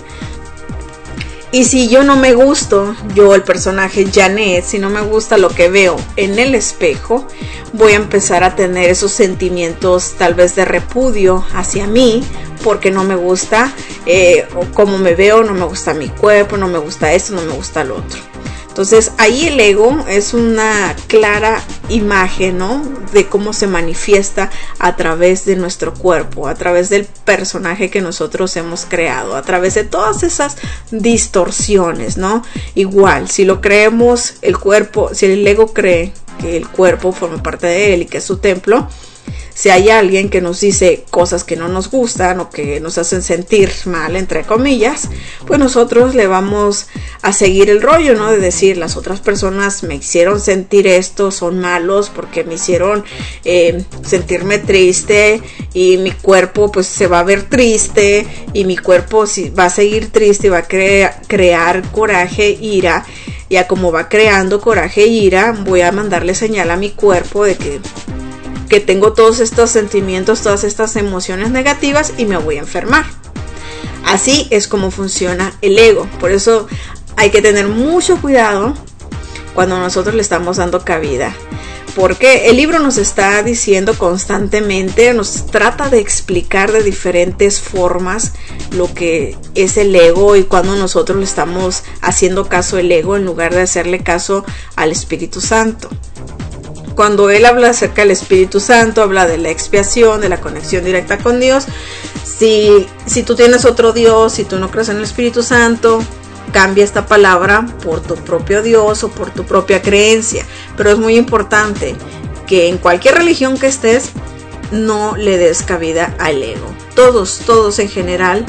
Y si yo no me gusto, yo el personaje Janet, si no me gusta lo que veo en el espejo, voy a empezar a tener esos sentimientos tal vez de repudio hacia mí, porque no me gusta cómo me veo, no me gusta mi cuerpo, no me gusta esto, no me gusta lo otro. Entonces ahí el ego es una clara imagen, ¿no? De cómo se manifiesta a través de nuestro cuerpo, a través del personaje que nosotros hemos creado, a través de todas esas distorsiones, ¿no? Igual, si lo creemos, el cuerpo, si el ego cree que el cuerpo forma parte de él y que es su templo, si hay alguien que nos dice cosas que no nos gustan o que nos hacen sentir mal, entre comillas, pues nosotros le vamos a seguir el rollo, ¿no? De decir, las otras personas me hicieron sentir esto, son malos porque me hicieron sentirme triste, y mi cuerpo pues se va a ver triste, y mi cuerpo va a seguir triste y va a crear coraje, ira. Ya como va creando coraje e ira, voy a mandarle señal a mi cuerpo de que tengo todos estos sentimientos, todas estas emociones negativas, y me voy a enfermar. Así es como funciona el ego. Por eso hay que tener mucho cuidado cuando nosotros le estamos dando cabida, porque el libro nos está diciendo constantemente, nos trata de explicar de diferentes formas lo que es el ego, y cuando nosotros le estamos haciendo caso al ego en lugar de hacerle caso al Espíritu Santo. Cuando él habla acerca del Espíritu Santo, habla de la expiación, de la conexión directa con Dios. Si tú tienes otro Dios, si tú no crees en el Espíritu Santo, cambia esta palabra por tu propio Dios o por tu propia creencia. Pero es muy importante que en cualquier religión que estés, no le des cabida al ego. Todos en general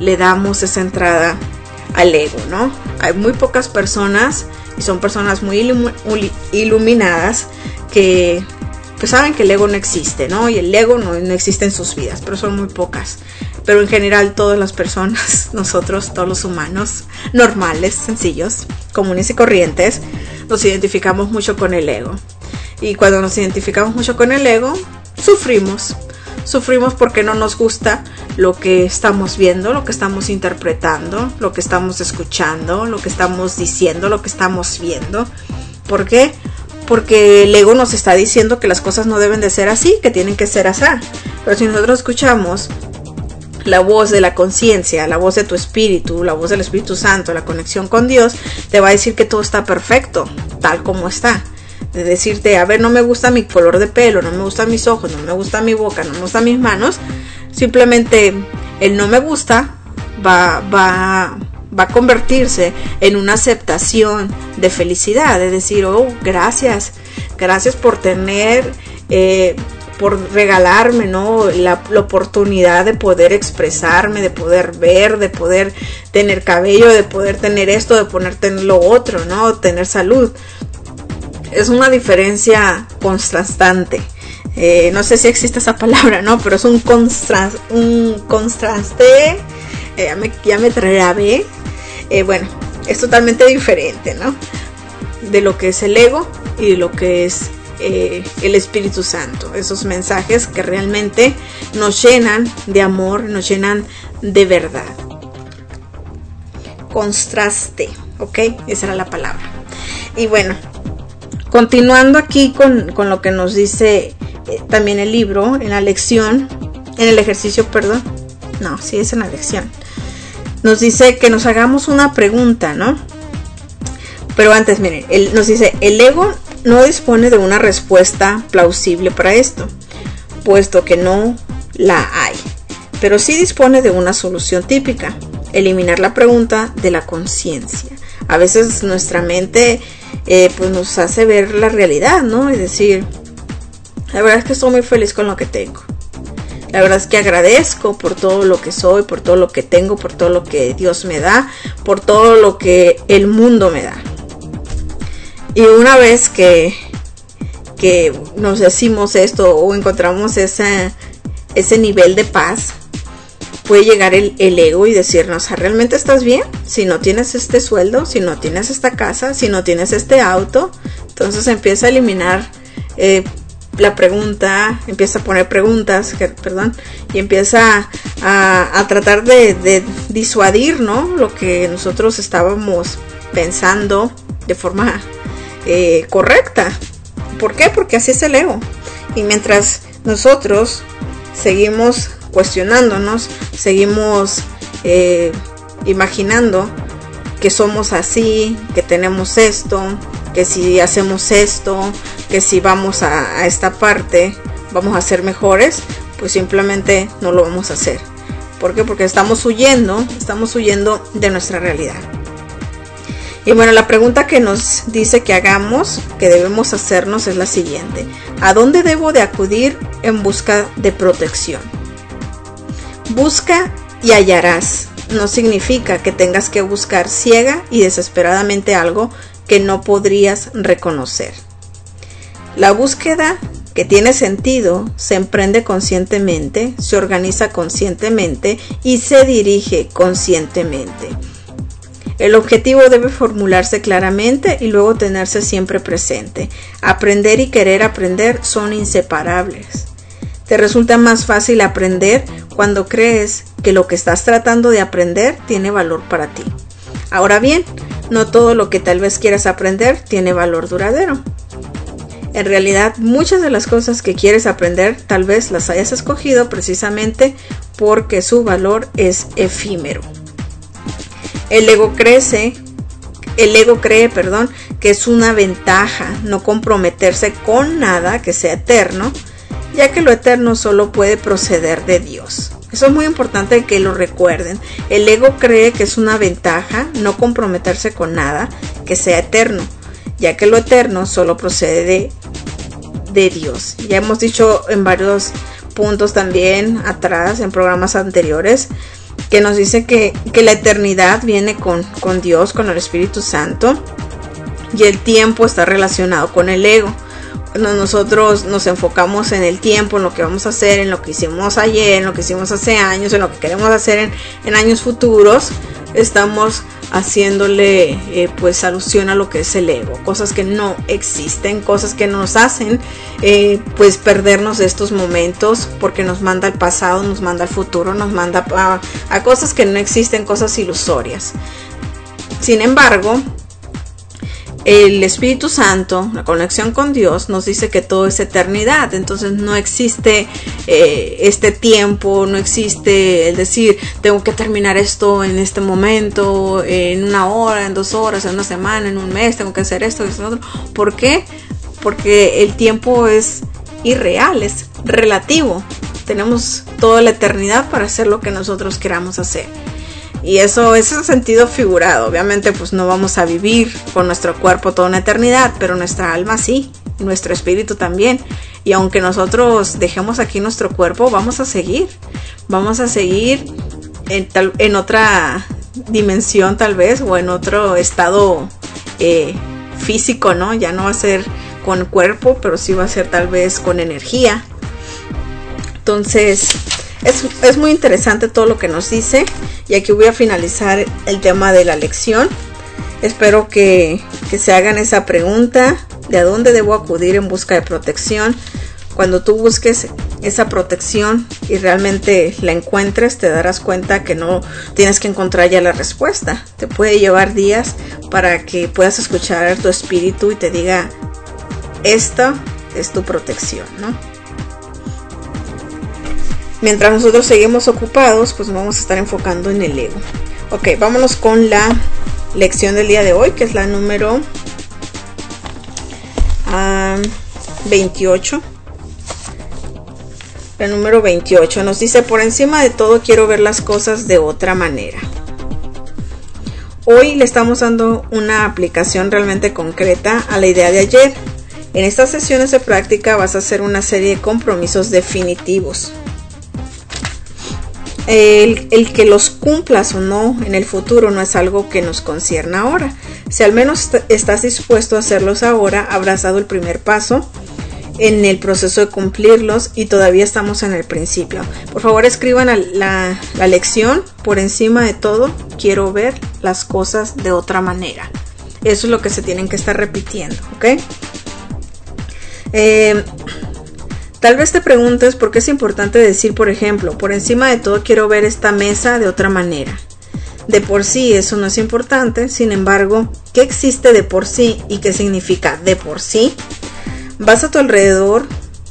le damos esa entrada al ego, ¿no? Hay muy pocas personas, y son personas muy iluminadas, que pues saben que el ego no existe, ¿no? Y el ego no existe en sus vidas, pero son muy pocas. Pero en general todas las personas, nosotros, todos los humanos normales, sencillos, comunes y corrientes, nos identificamos mucho con el ego. Y cuando nos identificamos mucho con el ego, sufrimos. Sufrimos porque no nos gusta lo que estamos viendo, lo que estamos interpretando, lo que estamos escuchando, lo que estamos diciendo, lo que estamos viendo. ¿Por qué? Porque el ego nos está diciendo que las cosas no deben de ser así, que tienen que ser así. Pero si nosotros escuchamos la voz de la conciencia, la voz de tu espíritu, la voz del Espíritu Santo, la conexión con Dios, te va a decir que todo está perfecto, tal como está. De decirte, a ver, no me gusta mi color de pelo, no me gustan mis ojos, no me gusta mi boca, no me gustan mis manos. Simplemente el no me gusta va a convertirse en una aceptación de felicidad, de decir, oh, gracias por tener, por regalarme, ¿no? la oportunidad de poder expresarme, de poder ver, de poder tener cabello, de poder tener esto, de poder tener lo otro, ¿no? Tener salud. Es una diferencia contrastante. No sé si existe esa palabra, ¿no? Pero es un contraste. Ya me trabé. Bueno, es totalmente diferente, ¿no? De lo que es el ego y de lo que es el Espíritu Santo. Esos mensajes que realmente nos llenan de amor, nos llenan de verdad. Contraste, ¿ok? Esa era la palabra. Y bueno, continuando aquí con lo que nos dice también el libro, en la lección, en el ejercicio, perdón. No, sí es en la lección. Nos dice que nos hagamos una pregunta, ¿no? Pero antes, miren, nos dice, el ego no dispone de una respuesta plausible para esto, puesto que no la hay. Pero sí dispone de una solución típica, eliminar la pregunta de la conciencia. A veces nuestra mente pues nos hace ver la realidad, ¿no? Y decir, la verdad es que estoy muy feliz con lo que tengo. La verdad es que agradezco por todo lo que soy, por todo lo que tengo, por todo lo que Dios me da, por todo lo que el mundo me da. Y una vez que nos decimos esto o encontramos ese nivel de paz, puede llegar el ego y decirnos, ¿realmente estás bien? Si no tienes este sueldo, si no tienes esta casa, si no tienes este auto. Entonces empieza a eliminar la pregunta, empieza a poner preguntas, y empieza a tratar de disuadir, ¿no? Lo que nosotros estábamos pensando de forma correcta. ¿Por qué? Porque así es el ego. Y mientras nosotros seguimos cuestionándonos, seguimos imaginando que somos así, que tenemos esto, que si hacemos esto, que si vamos a esta parte vamos a ser mejores, pues simplemente no lo vamos a hacer. ¿Por qué? Porque estamos huyendo de nuestra realidad. Y bueno, la pregunta que nos dice que hagamos, que debemos hacernos, es la siguiente: ¿a dónde debo de acudir en busca de protección? Busca y hallarás. No significa que tengas que buscar ciega y desesperadamente algo que no podrías reconocer. La búsqueda que tiene sentido se emprende conscientemente, se organiza conscientemente y se dirige conscientemente. El objetivo debe formularse claramente y luego tenerse siempre presente. Aprender y querer aprender son inseparables. Te resulta más fácil aprender cuando crees que lo que estás tratando de aprender tiene valor para ti. Ahora bien, no todo lo que tal vez quieras aprender tiene valor duradero. En realidad, muchas de las cosas que quieres aprender tal vez las hayas escogido precisamente porque su valor es efímero. El ego cree, que es una ventaja no comprometerse con nada que sea eterno, ya que lo eterno solo puede proceder de Dios. Eso es muy importante que lo recuerden. El ego cree que es una ventaja no comprometerse con nada que sea eterno, ya que lo eterno solo procede de Dios. Ya hemos dicho en varios puntos también atrás, en programas anteriores, que nos dice que la eternidad viene con Dios, con el Espíritu Santo, y el tiempo está relacionado con el ego. Cuando nosotros nos enfocamos en el tiempo, en lo que vamos a hacer, en lo que hicimos ayer, en lo que hicimos hace años, en lo que queremos hacer en años futuros, estamos haciéndole pues alusión a lo que es el ego, cosas que no existen, cosas que nos hacen pues perdernos de estos momentos, porque nos manda al pasado, nos manda al futuro, nos manda a cosas que no existen, cosas ilusorias. Sin embargo, el Espíritu Santo, la conexión con Dios, nos dice que todo es eternidad. Entonces no existe este tiempo, no existe el decir tengo que terminar esto en este momento, en una hora, en 2 horas, en una semana, en un mes, tengo que hacer esto, esto, otro. ¿Por qué? Porque el tiempo es irreal, es relativo. Tenemos toda la eternidad para hacer lo que nosotros queramos hacer. Y eso es en sentido figurado. Obviamente pues no vamos a vivir con nuestro cuerpo toda una eternidad, pero nuestra alma sí, nuestro espíritu también. Y aunque nosotros dejemos aquí nuestro cuerpo, vamos a seguir en otra dimensión tal vez, o en otro estado físico, ¿no? Ya no va a ser con cuerpo, pero sí va a ser tal vez con energía. Entonces es muy interesante todo lo que nos dice, y aquí voy a finalizar el tema de la lección. Espero que se hagan esa pregunta de a dónde debo acudir en busca de protección. Cuando tú busques esa protección y realmente la encuentres, te darás cuenta que no tienes que encontrar ya la respuesta. Te puede llevar días para que puedas escuchar a tu espíritu y te diga, esta es tu protección, ¿no? Mientras nosotros seguimos ocupados, pues vamos a estar enfocando en el ego. Ok, vámonos con la lección del día de hoy, que es la número 28. La número 28 nos dice: por encima de todo quiero ver las cosas de otra manera. Hoy le estamos dando una aplicación realmente concreta a la idea de ayer. En estas sesiones de práctica vas a hacer una serie de compromisos definitivos. El que los cumplas o no en el futuro no es algo que nos concierne ahora. Si al menos estás dispuesto a hacerlos ahora, habrás dado el primer paso en el proceso de cumplirlos, y todavía estamos en el principio. Por favor, escriban la lección: por encima de todo quiero ver las cosas de otra manera. Eso es lo que se tienen que estar repitiendo, ¿ok? Tal vez te preguntes por qué es importante decir, por ejemplo, por encima de todo quiero ver esta mesa de otra manera. De por sí eso no es importante. Sin embargo, ¿qué existe de por sí y qué significa de por sí? Ves a tu alrededor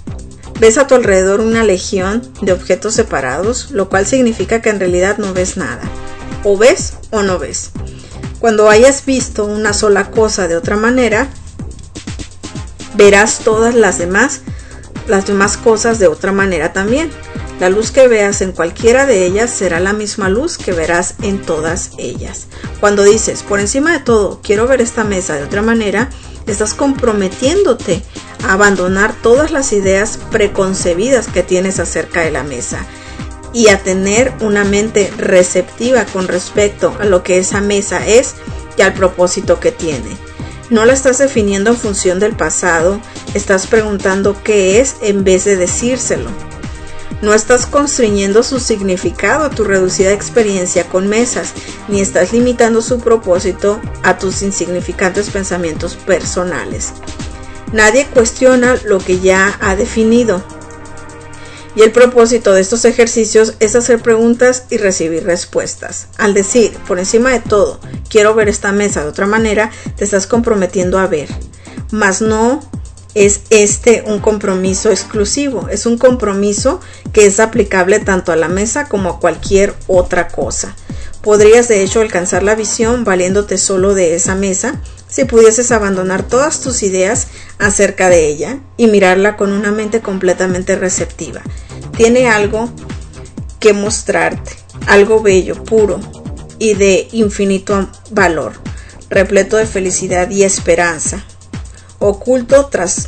una legión de objetos separados, lo cual significa que en realidad no ves nada. O ves o no ves. Cuando hayas visto una sola cosa de otra manera, verás todas las demás cosas de otra manera también. La luz que veas en cualquiera de ellas será la misma luz que verás en todas ellas. Cuando dices, por encima de todo, quiero ver esta mesa de otra manera, estás comprometiéndote a abandonar todas las ideas preconcebidas que tienes acerca de la mesa y a tener una mente receptiva con respecto a lo que esa mesa es y al propósito que tiene. No la estás definiendo en función del pasado, estás preguntando qué es en vez de decírselo. No estás constriñendo su significado a tu reducida experiencia con mesas, ni estás limitando su propósito a tus insignificantes pensamientos personales. Nadie cuestiona lo que ya ha definido. Y el propósito de estos ejercicios es hacer preguntas y recibir respuestas. Al decir, por encima de todo, quiero ver esta mesa de otra manera, te estás comprometiendo a ver. Mas no es un compromiso exclusivo, es un compromiso que es aplicable tanto a la mesa como a cualquier otra cosa. Podrías de hecho alcanzar la visión valiéndote solo de esa mesa si pudieses abandonar todas tus ideas acerca de ella y mirarla con una mente completamente receptiva. Tiene algo que mostrarte, algo bello, puro y de infinito valor, repleto de felicidad y esperanza, oculto tras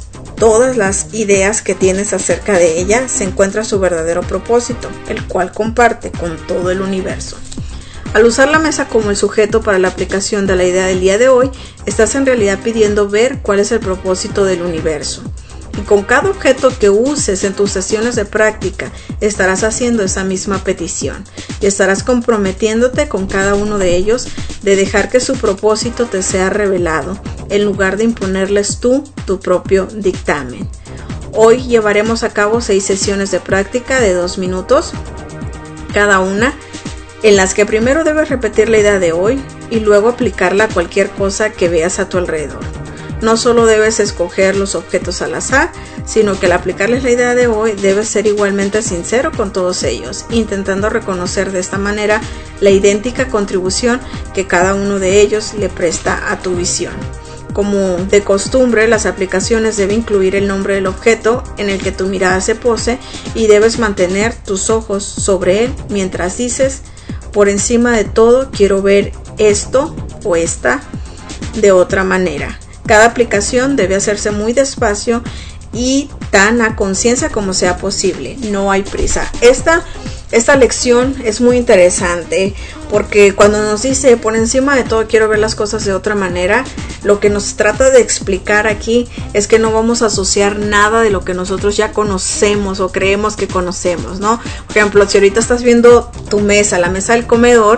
todas las ideas que tienes acerca de ella se encuentra su verdadero propósito, el cual comparte con todo el universo. Al usar la mesa como el sujeto para la aplicación de la idea del día de hoy, estás en realidad pidiendo ver cuál es el propósito del universo. Y con cada objeto que uses en tus sesiones de práctica, estarás haciendo esa misma petición y estarás comprometiéndote con cada uno de ellos de dejar que su propósito te sea revelado, en lugar de imponerles tú tu propio dictamen. Hoy llevaremos a cabo 6 sesiones de práctica de 2 minutos cada una, en las que primero debes repetir la idea de hoy y luego aplicarla a cualquier cosa que veas a tu alrededor. No solo debes escoger los objetos al azar, sino que al aplicarles la idea de hoy debes ser igualmente sincero con todos ellos, intentando reconocer de esta manera la idéntica contribución que cada uno de ellos le presta a tu visión. Como de costumbre, las aplicaciones deben incluir el nombre del objeto en el que tu mirada se pose y debes mantener tus ojos sobre él mientras dices: por encima de todo quiero ver esto o esta de otra manera. Cada aplicación debe hacerse muy despacio y tan a conciencia como sea posible. No hay prisa. Esta lección es muy interesante porque cuando nos dice por encima de todo quiero ver las cosas de otra manera, lo que nos trata de explicar aquí es que no vamos a asociar nada de lo que nosotros ya conocemos o creemos que conocemos, ¿no? Por ejemplo, si ahorita estás viendo tu mesa, la mesa del comedor,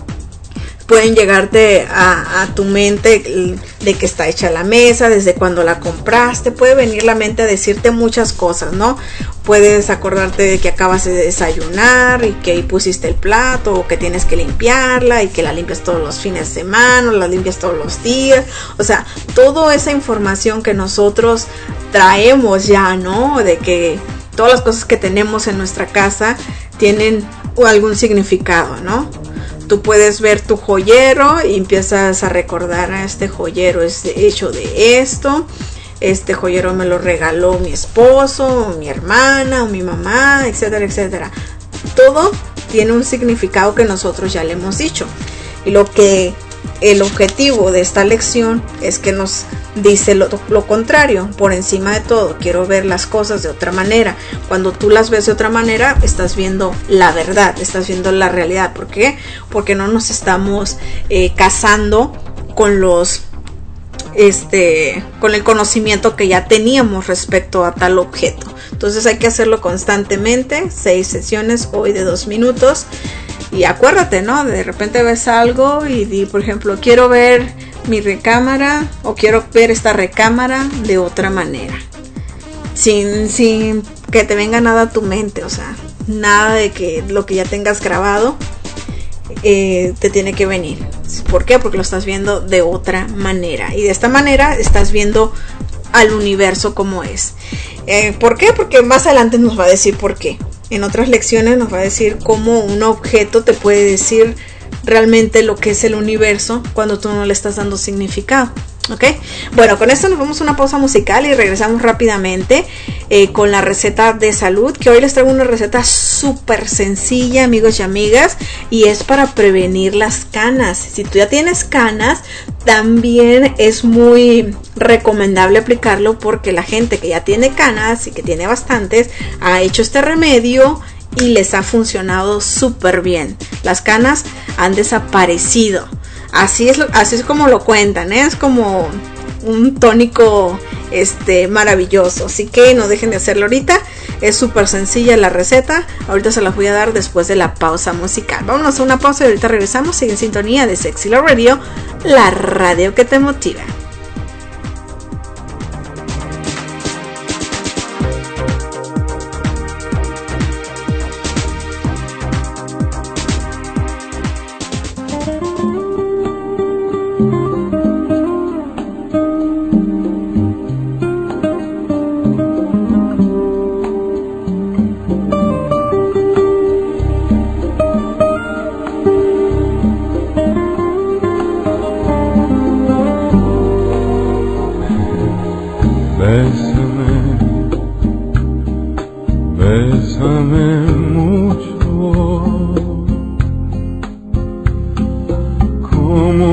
pueden llegarte a tu mente de que está hecha la mesa, desde cuando la compraste, puede venir la mente a decirte muchas cosas, ¿no? Puedes acordarte de que acabas de desayunar y que ahí pusiste el plato, o que tienes que limpiarla y que la limpias todos los fines de semana, la limpias todos los días, o sea, toda esa información que nosotros traemos ya, ¿no? De que todas las cosas que tenemos en nuestra casa tienen algún significado, ¿no? Tú puedes ver tu joyero y empiezas a recordar: a este joyero es hecho de esto, este joyero me lo regaló mi esposo, o mi hermana, o mi mamá, etcétera, etcétera. Todo tiene un significado que nosotros ya le hemos dicho. Y el objetivo de esta lección es que nos dice lo contrario: por encima de todo quiero ver las cosas de otra manera. Cuando tú las ves de otra manera, estás viendo la verdad, estás viendo la realidad. ¿Por qué? Porque no nos estamos casando con con el conocimiento que ya teníamos respecto a tal objeto. Entonces hay que hacerlo constantemente. 6 sesiones hoy de 2 minutos. Y acuérdate, ¿no? De repente ves algo y di, por ejemplo, quiero ver mi recámara o quiero ver esta recámara de otra manera. Sin que te venga nada a tu mente, o sea, nada de que lo que ya tengas grabado te tiene que venir. ¿Por qué? Porque lo estás viendo de otra manera. Y de esta manera estás viendo al universo como es. ¿Por qué? Porque más adelante nos va a decir por qué. En otras lecciones nos va a decir cómo un objeto te puede decir realmente lo que es el universo cuando tú no le estás dando significado. ¿Ok? Bueno, con esto nos vamos a una pausa musical y regresamos rápidamente con la receta de salud, que hoy les traigo una receta súper sencilla, amigos y amigas, y es para prevenir las canas. Si tú ya tienes canas, también es muy recomendable aplicarlo, porque la gente que ya tiene canas y que tiene bastantes ha hecho este remedio y les ha funcionado súper bien. Las canas han desaparecido. Así es como lo cuentan, ¿eh? Es como un tónico maravilloso. Así que no dejen de hacerlo ahorita. Es súper sencilla la receta. Ahorita se la voy a dar después de la pausa musical. Vámonos a una pausa y ahorita regresamos. Sigue en sintonía de Sexy Love Radio, la radio que te motiva.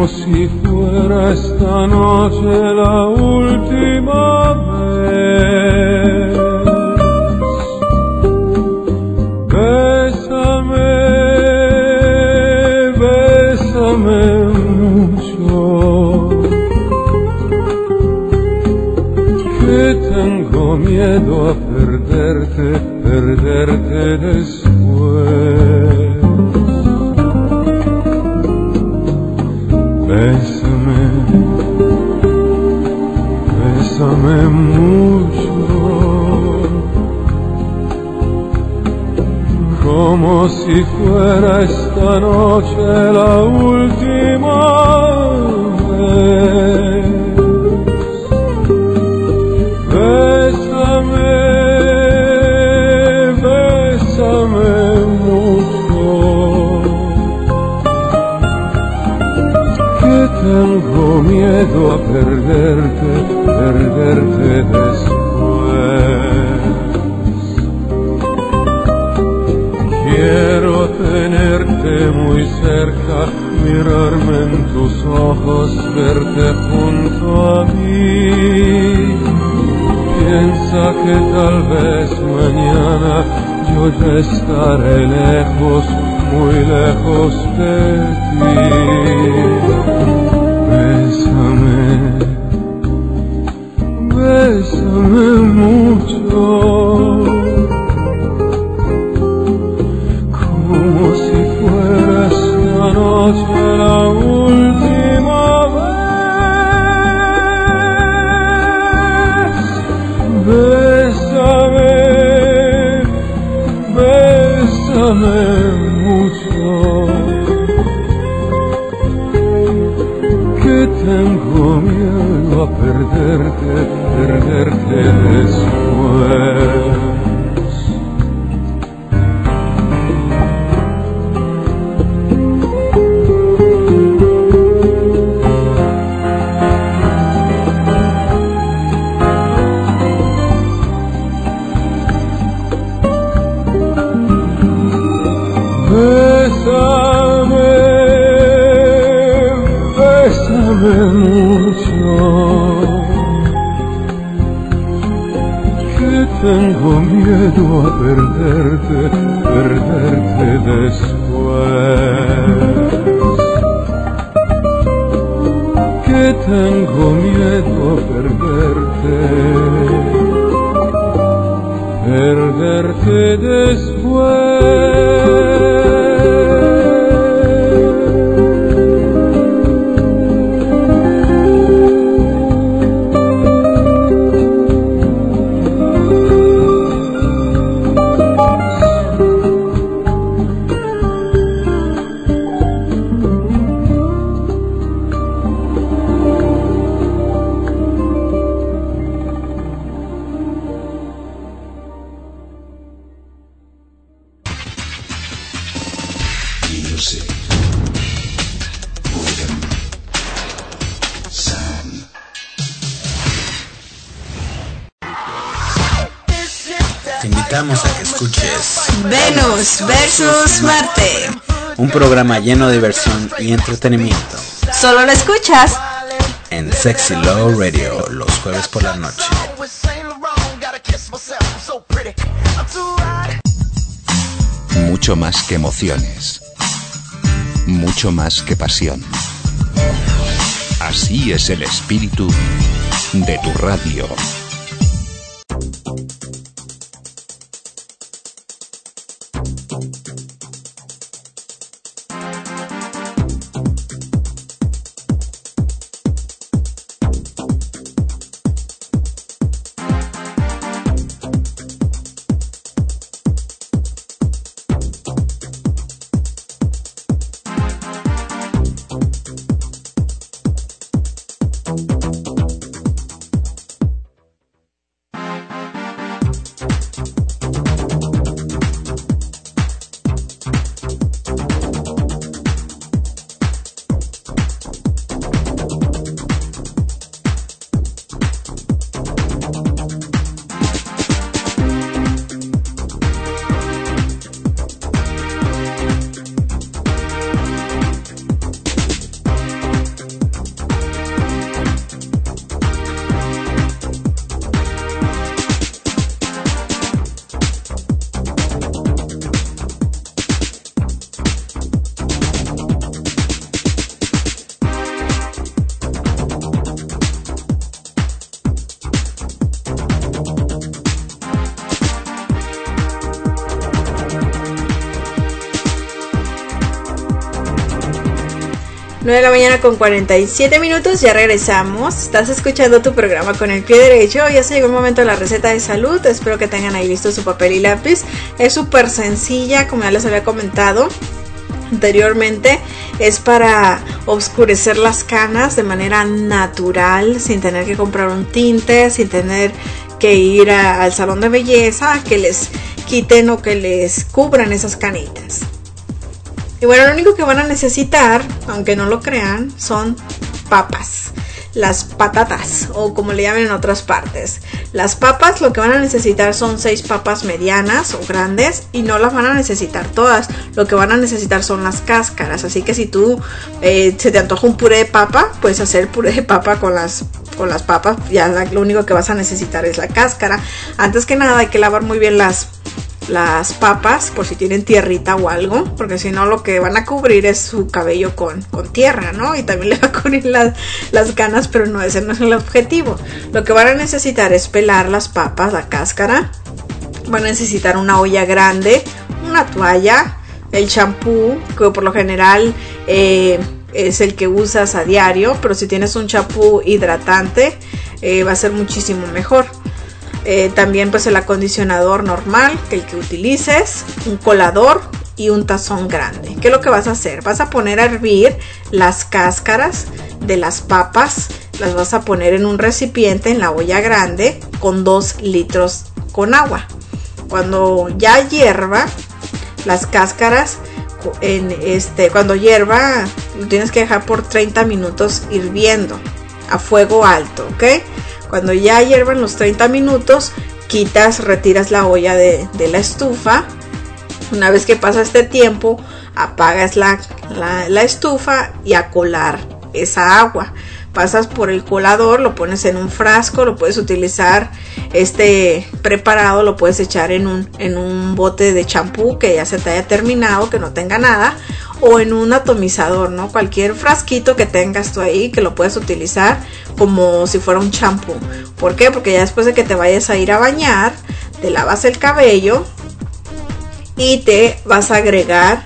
si fuera esta noche la última vez. Bésame, bésame mucho, que tengo miedo a perderte, perderte después. Bésame, bésame mucho, como si fuera esta noche la última vez. Bésame, bésame mucho, que tengo miedo a perderte, perderte después. Quiero tenerte muy cerca, mirarme en tus ojos, verte junto a mí. Piensa que tal vez mañana yo ya estaré lejos, muy lejos de ti. Bésame, bésame mucho, como si fuera esta noche la última vez. Bésame, bésame mucho, que tengo miedo a perderte, perderte después. Bésame, bésame mucho, que tengo miedo a perderte, perderte después. Que tengo miedo a perderte, perderte después. Te invitamos a que escuches Venus versus Marte, un programa lleno de diversión y entretenimiento solo lo escuchas en Sexy Love Radio los jueves por la noche. Mucho más que emociones, mucho más que pasión. Así es el espíritu de tu radio. 9 de la mañana con 47 minutos, ya regresamos. Estás escuchando tu programa Con el Pie Derecho. Ya se llegó el momento de la receta de salud. Espero que tengan ahí listo su papel y lápiz. Es súper sencilla, como ya les había comentado anteriormente. Es para oscurecer las canas de manera natural, sin tener que comprar un tinte, sin tener que ir al salón de belleza a que les quiten o que les cubran esas canitas. Y bueno, lo único que van a necesitar, aunque no lo crean, son papas. Las patatas, o como le llaman en otras partes. Las papas, lo que van a necesitar son 6 papas medianas o grandes, y no las van a necesitar todas. Lo que van a necesitar son las cáscaras. Así que si tú se te antoja un puré de papa, puedes hacer puré de papa con las papas. Ya lo único que vas a necesitar es la cáscara. Antes que nada hay que lavar muy bien las papas por si tienen tierrita o algo, porque si no lo que van a cubrir es su cabello con tierra, ¿no? Y también le va a cubrir las canas, pero no, ese no es el objetivo. Lo que van a necesitar es pelar las papas, la cáscara. Van a necesitar una olla grande, una toalla, el champú, que por lo general es el que usas a diario, pero si tienes un champú hidratante va a ser muchísimo mejor. También pues el acondicionador normal, el que utilices, un colador y un tazón grande. ¿Qué es lo que vas a hacer? Vas a poner a hervir las cáscaras de las papas, las vas a poner en un recipiente en la olla grande con 2 litros con agua. Cuando ya hierva las cáscaras, cuando hierva lo tienes que dejar por 30 minutos hirviendo a fuego alto, ¿ok? Cuando ya hiervan los 30 minutos, retiras la olla de la estufa. Una vez que pasa este tiempo, apagas la estufa y a colar esa agua. Pasas por el colador, lo pones en un frasco, lo puedes utilizar preparado, lo puedes echar en un bote de champú que ya se te haya terminado, que no tenga nada, o en un atomizador, ¿no? Cualquier frasquito que tengas tú ahí que lo puedes utilizar como si fuera un champú. ¿Por qué? Porque ya después de que te vayas a ir a bañar, te lavas el cabello y te vas a agregar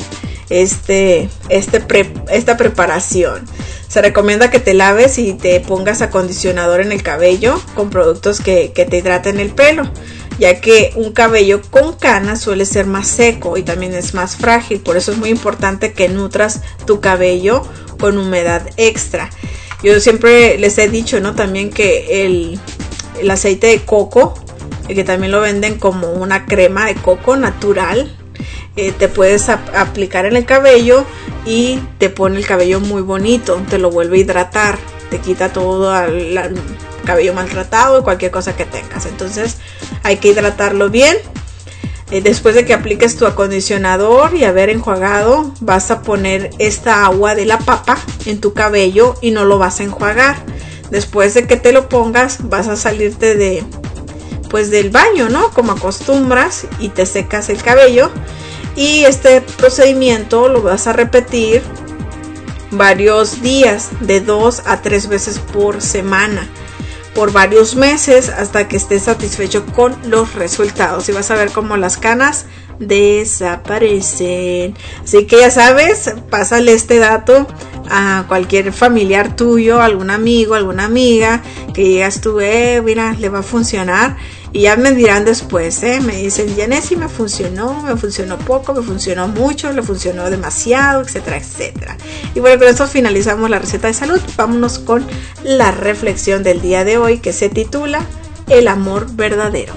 esta preparación. Se recomienda que te laves y te pongas acondicionador en el cabello con productos que te hidraten el pelo, ya que un cabello con canas suele ser más seco y también es más frágil. Por eso es muy importante que nutras tu cabello con humedad extra. Yo siempre les he dicho, ¿no? También que el aceite de coco, que también lo venden como una crema de coco natural, te puedes aplicar en el cabello y te pone el cabello muy bonito, te lo vuelve a hidratar, te quita todo el cabello maltratado y cualquier cosa que tengas. Entonces hay que hidratarlo bien. Después de que apliques tu acondicionador y haber enjuagado, vas a poner esta agua de la papa en tu cabello y no lo vas a enjuagar. Después de que te lo pongas, vas a salirte del baño, ¿no? Como acostumbras, y te secas el cabello. Y este procedimiento lo vas a repetir varios días, de 2 a 3 veces por semana, por varios meses, hasta que estés satisfecho con los resultados, y vas a ver cómo las canas desaparecen. Así que ya sabes, pásale este dato a cualquier familiar tuyo, algún amigo, alguna amiga, que digas tú, mira, le va a funcionar. Y ya me dirán después, me dicen, Yanesi, me funcionó poco, me funcionó mucho, le funcionó demasiado, etcétera, etcétera. Y bueno, con esto finalizamos la receta de salud. Vámonos con la reflexión del día de hoy, que se titula El amor verdadero.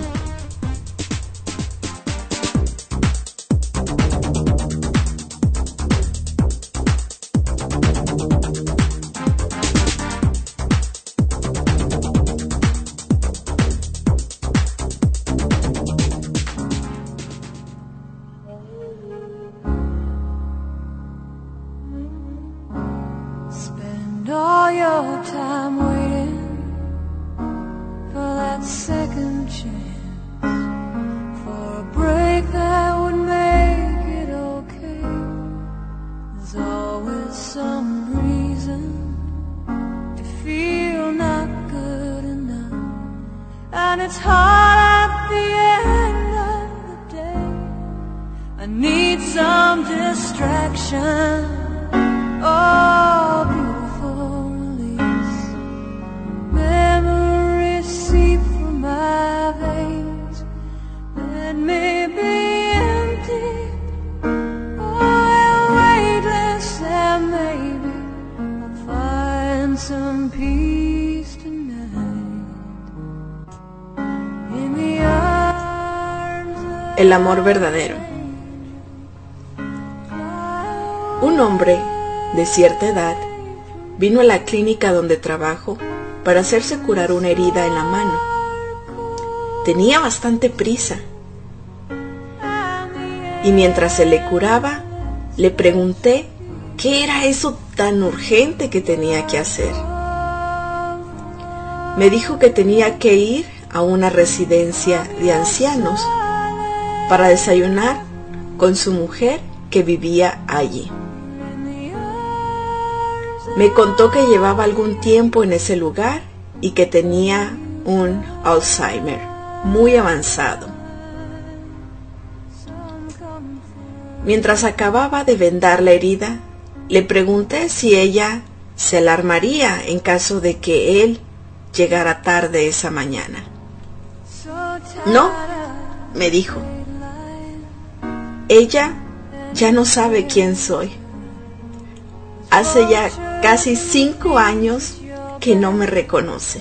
All your time waiting for that second chance, for a break that would make it okay. There's always some reason to feel not good enough, and it's hard at the end of the day. I need some distraction. Oh, peace tonight. In the arms of El amor verdadero. Un hombre de cierta edad vino a la clínica donde trabajo para hacerse curar una herida en la mano. Tenía bastante prisa. Y mientras se le curaba, le pregunté qué era eso tan urgente que tenía que hacer. Me dijo que tenía que ir a una residencia de ancianos para desayunar con su mujer que vivía allí. Me contó que llevaba algún tiempo en ese lugar y que tenía un Alzheimer muy avanzado. Mientras acababa de vendar la herida, le pregunté si ella se alarmaría en caso de que él llegara tarde esa mañana. No, me dijo. Ella ya no sabe quién soy. Hace ya casi 5 años que no me reconoce.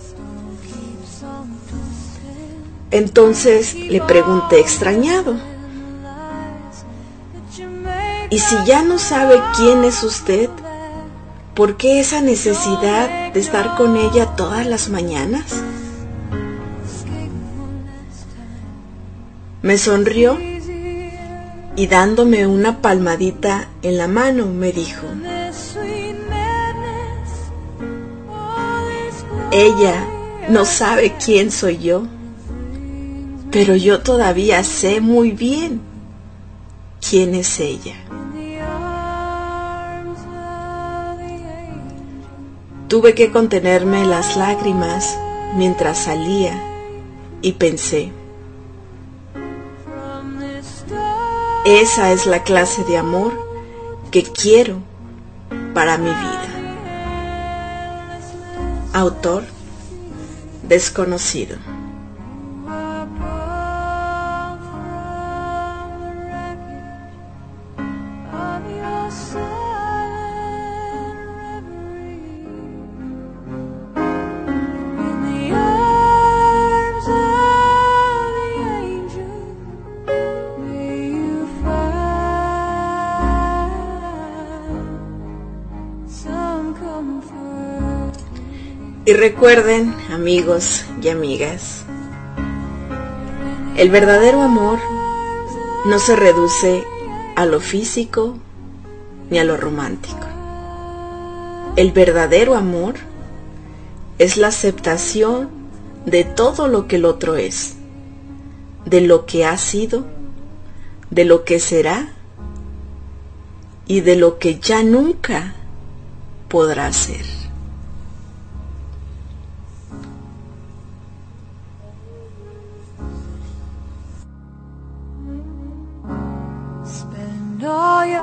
Entonces le pregunté extrañado: ¿y si ya no sabe quién es usted, por qué esa necesidad de estar con ella todas las mañanas? Me sonrió y dándome una palmadita en la mano me dijo: ella no sabe quién soy yo, pero yo todavía sé muy bien quién es ella. Tuve que contenerme las lágrimas mientras salía y pensé: esa es la clase de amor que quiero para mi vida. Autor desconocido. Y recuerden, amigos y amigas, el verdadero amor no se reduce a lo físico ni a lo romántico. El verdadero amor es la aceptación de todo lo que el otro es, de lo que ha sido, de lo que será y de lo que ya nunca podrá ser. all your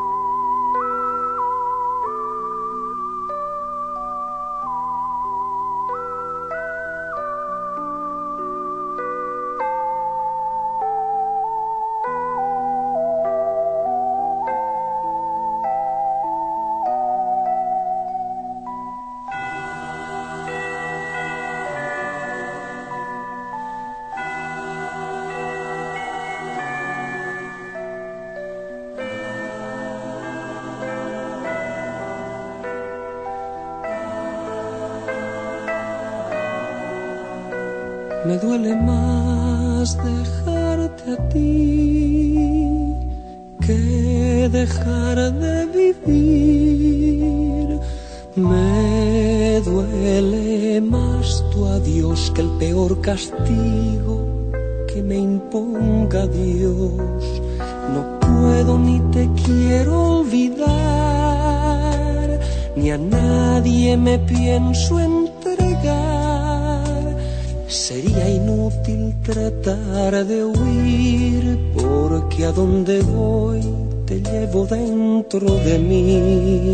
Me duele más dejarte a ti que dejar de vivir. Me duele más tu adiós que el peor castigo que me imponga Dios. No puedo ni te quiero olvidar, ni a nadie me pienso entregar. Sería inútil tratar de huir, porque a donde voy te llevo dentro de mí.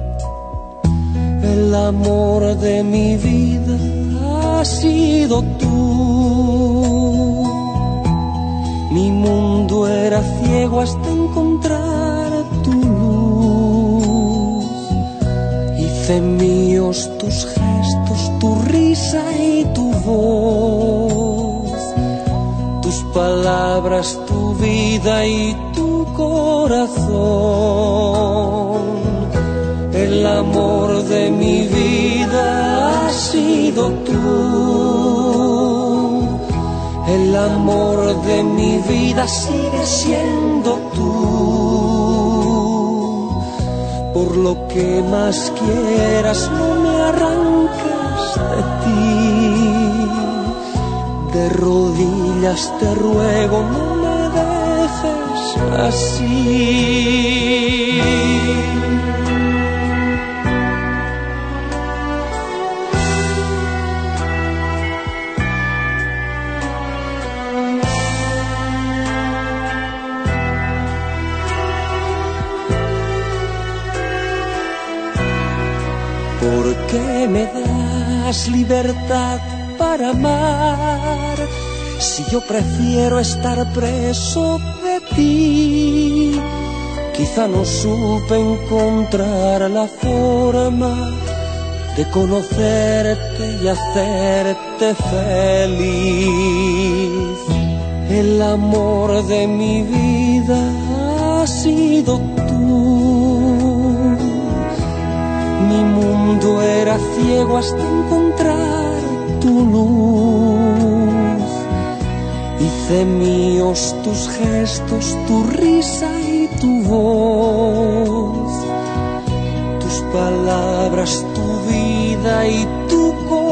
El amor de mi vida has sido tú. Mi mundo era ciego hasta encontrar tu luz. Y Hice míos tus gestos, tu risa y tu voz, tus palabras, tu vida y tu corazón. El amor de mi vida has sido tú. El amor de mi vida sigue siendo tú. Por lo que más quieras, no me arranques de ti. De rodillas te ruego, no me dejes así. ¿Por qué me das libertad para amar si yo prefiero estar preso de ti? Quizá no supe encontrar la forma de conocerte y hacerte feliz. El amor de mi vida ha sido tú. Mi mundo era ciego hasta encontrar tu luz. Hice míos tus gestos, tu risa y tu voz, tus palabras, tu vida y tu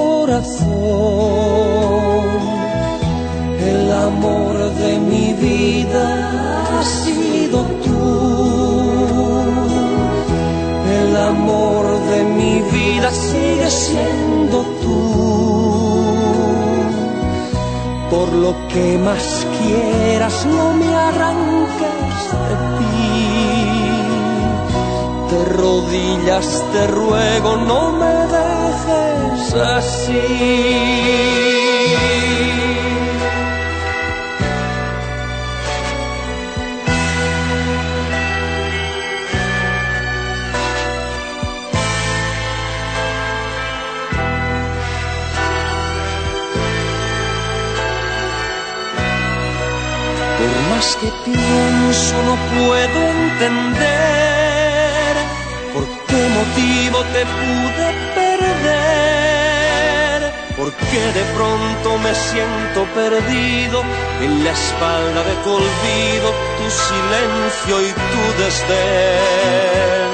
corazón. El amor de mi vida ha sido tú. El amor de mi vida sigue siendo tú. Por lo que más quieras, no me arranques de ti. De rodillas te ruego, no me dejes así. Que pienso no puedo entender por qué motivo te pude perder, porque de pronto me siento perdido en la espalda de tu olvido, tu silencio y tu desdén.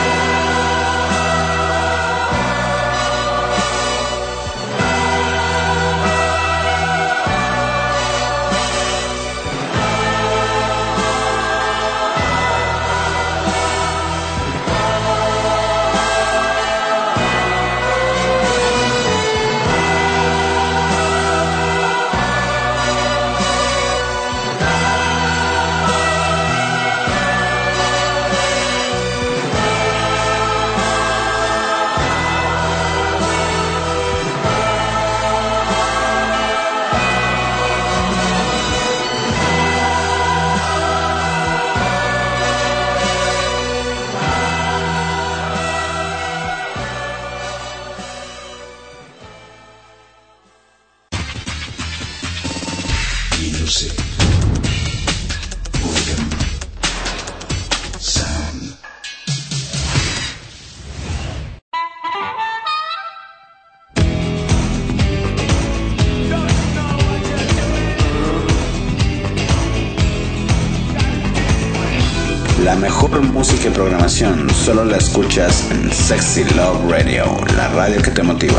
La mejor música y programación solo la escuchas en Sexy Love Radio, la radio que te motiva.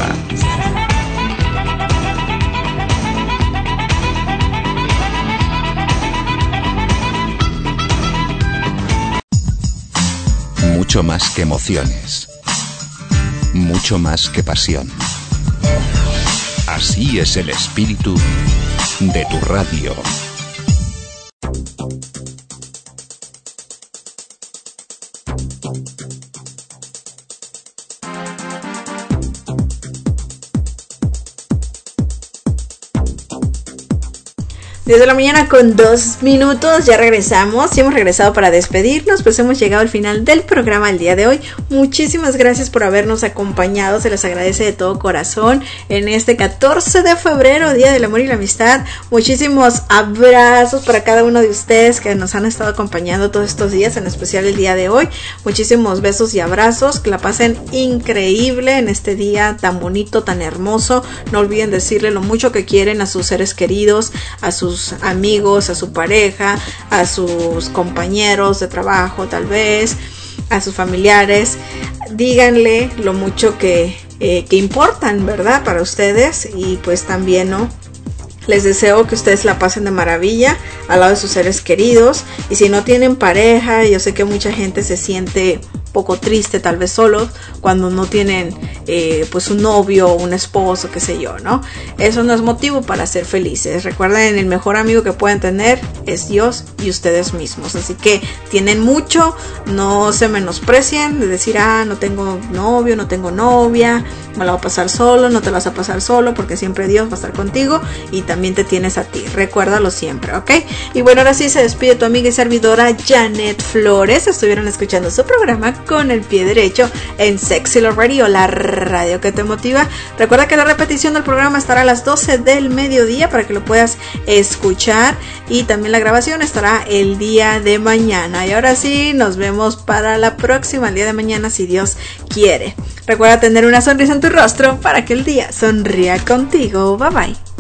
Mucho más que emociones, mucho más que pasión. Así es el espíritu de tu radio. 10 de la mañana con 2 minutos, ya regresamos y hemos regresado para despedirnos, pues hemos llegado al final del programa el día de hoy. Muchísimas gracias por habernos acompañado, se les agradece de todo corazón en este 14 de febrero, Día del Amor y la Amistad. Muchísimos abrazos para cada uno de ustedes que nos han estado acompañando todos estos días, en especial el día de hoy. Muchísimos besos y abrazos, que la pasen increíble en este día tan bonito, tan hermoso. No olviden decirle lo mucho que quieren a sus seres queridos, a sus amigos, a su pareja, a sus compañeros de trabajo, tal vez a sus familiares. Díganle lo mucho que importan, ¿verdad? Para ustedes, y pues también, ¿no? Les deseo que ustedes la pasen de maravilla al lado de sus seres queridos. Y si no tienen pareja, yo sé que mucha gente se siente poco triste, tal vez solos, cuando no tienen pues un novio o un esposo, qué sé yo, ¿no? Eso no es motivo para ser felices. Recuerden, el mejor amigo que pueden tener es Dios y ustedes mismos. Así que tienen mucho, no se menosprecien de decir, no tengo novio, no tengo novia, me la voy a pasar solo. No te la vas a pasar solo, porque siempre Dios va a estar contigo y también te tienes a ti. Recuérdalo siempre, ¿ok? Y bueno, ahora sí se despide tu amiga y servidora Janet Flores. Estuvieron escuchando su programa Con el Pie Derecho en Sexy Love Radio, la radio que te motiva. Recuerda que la repetición del programa estará a las 12 del mediodía para que lo puedas escuchar, y también la grabación estará el día de mañana. Y ahora sí, nos vemos para la próxima, el día de mañana, si Dios quiere. Recuerda tener una sonrisa en tu rostro para que el día sonría contigo. Bye bye.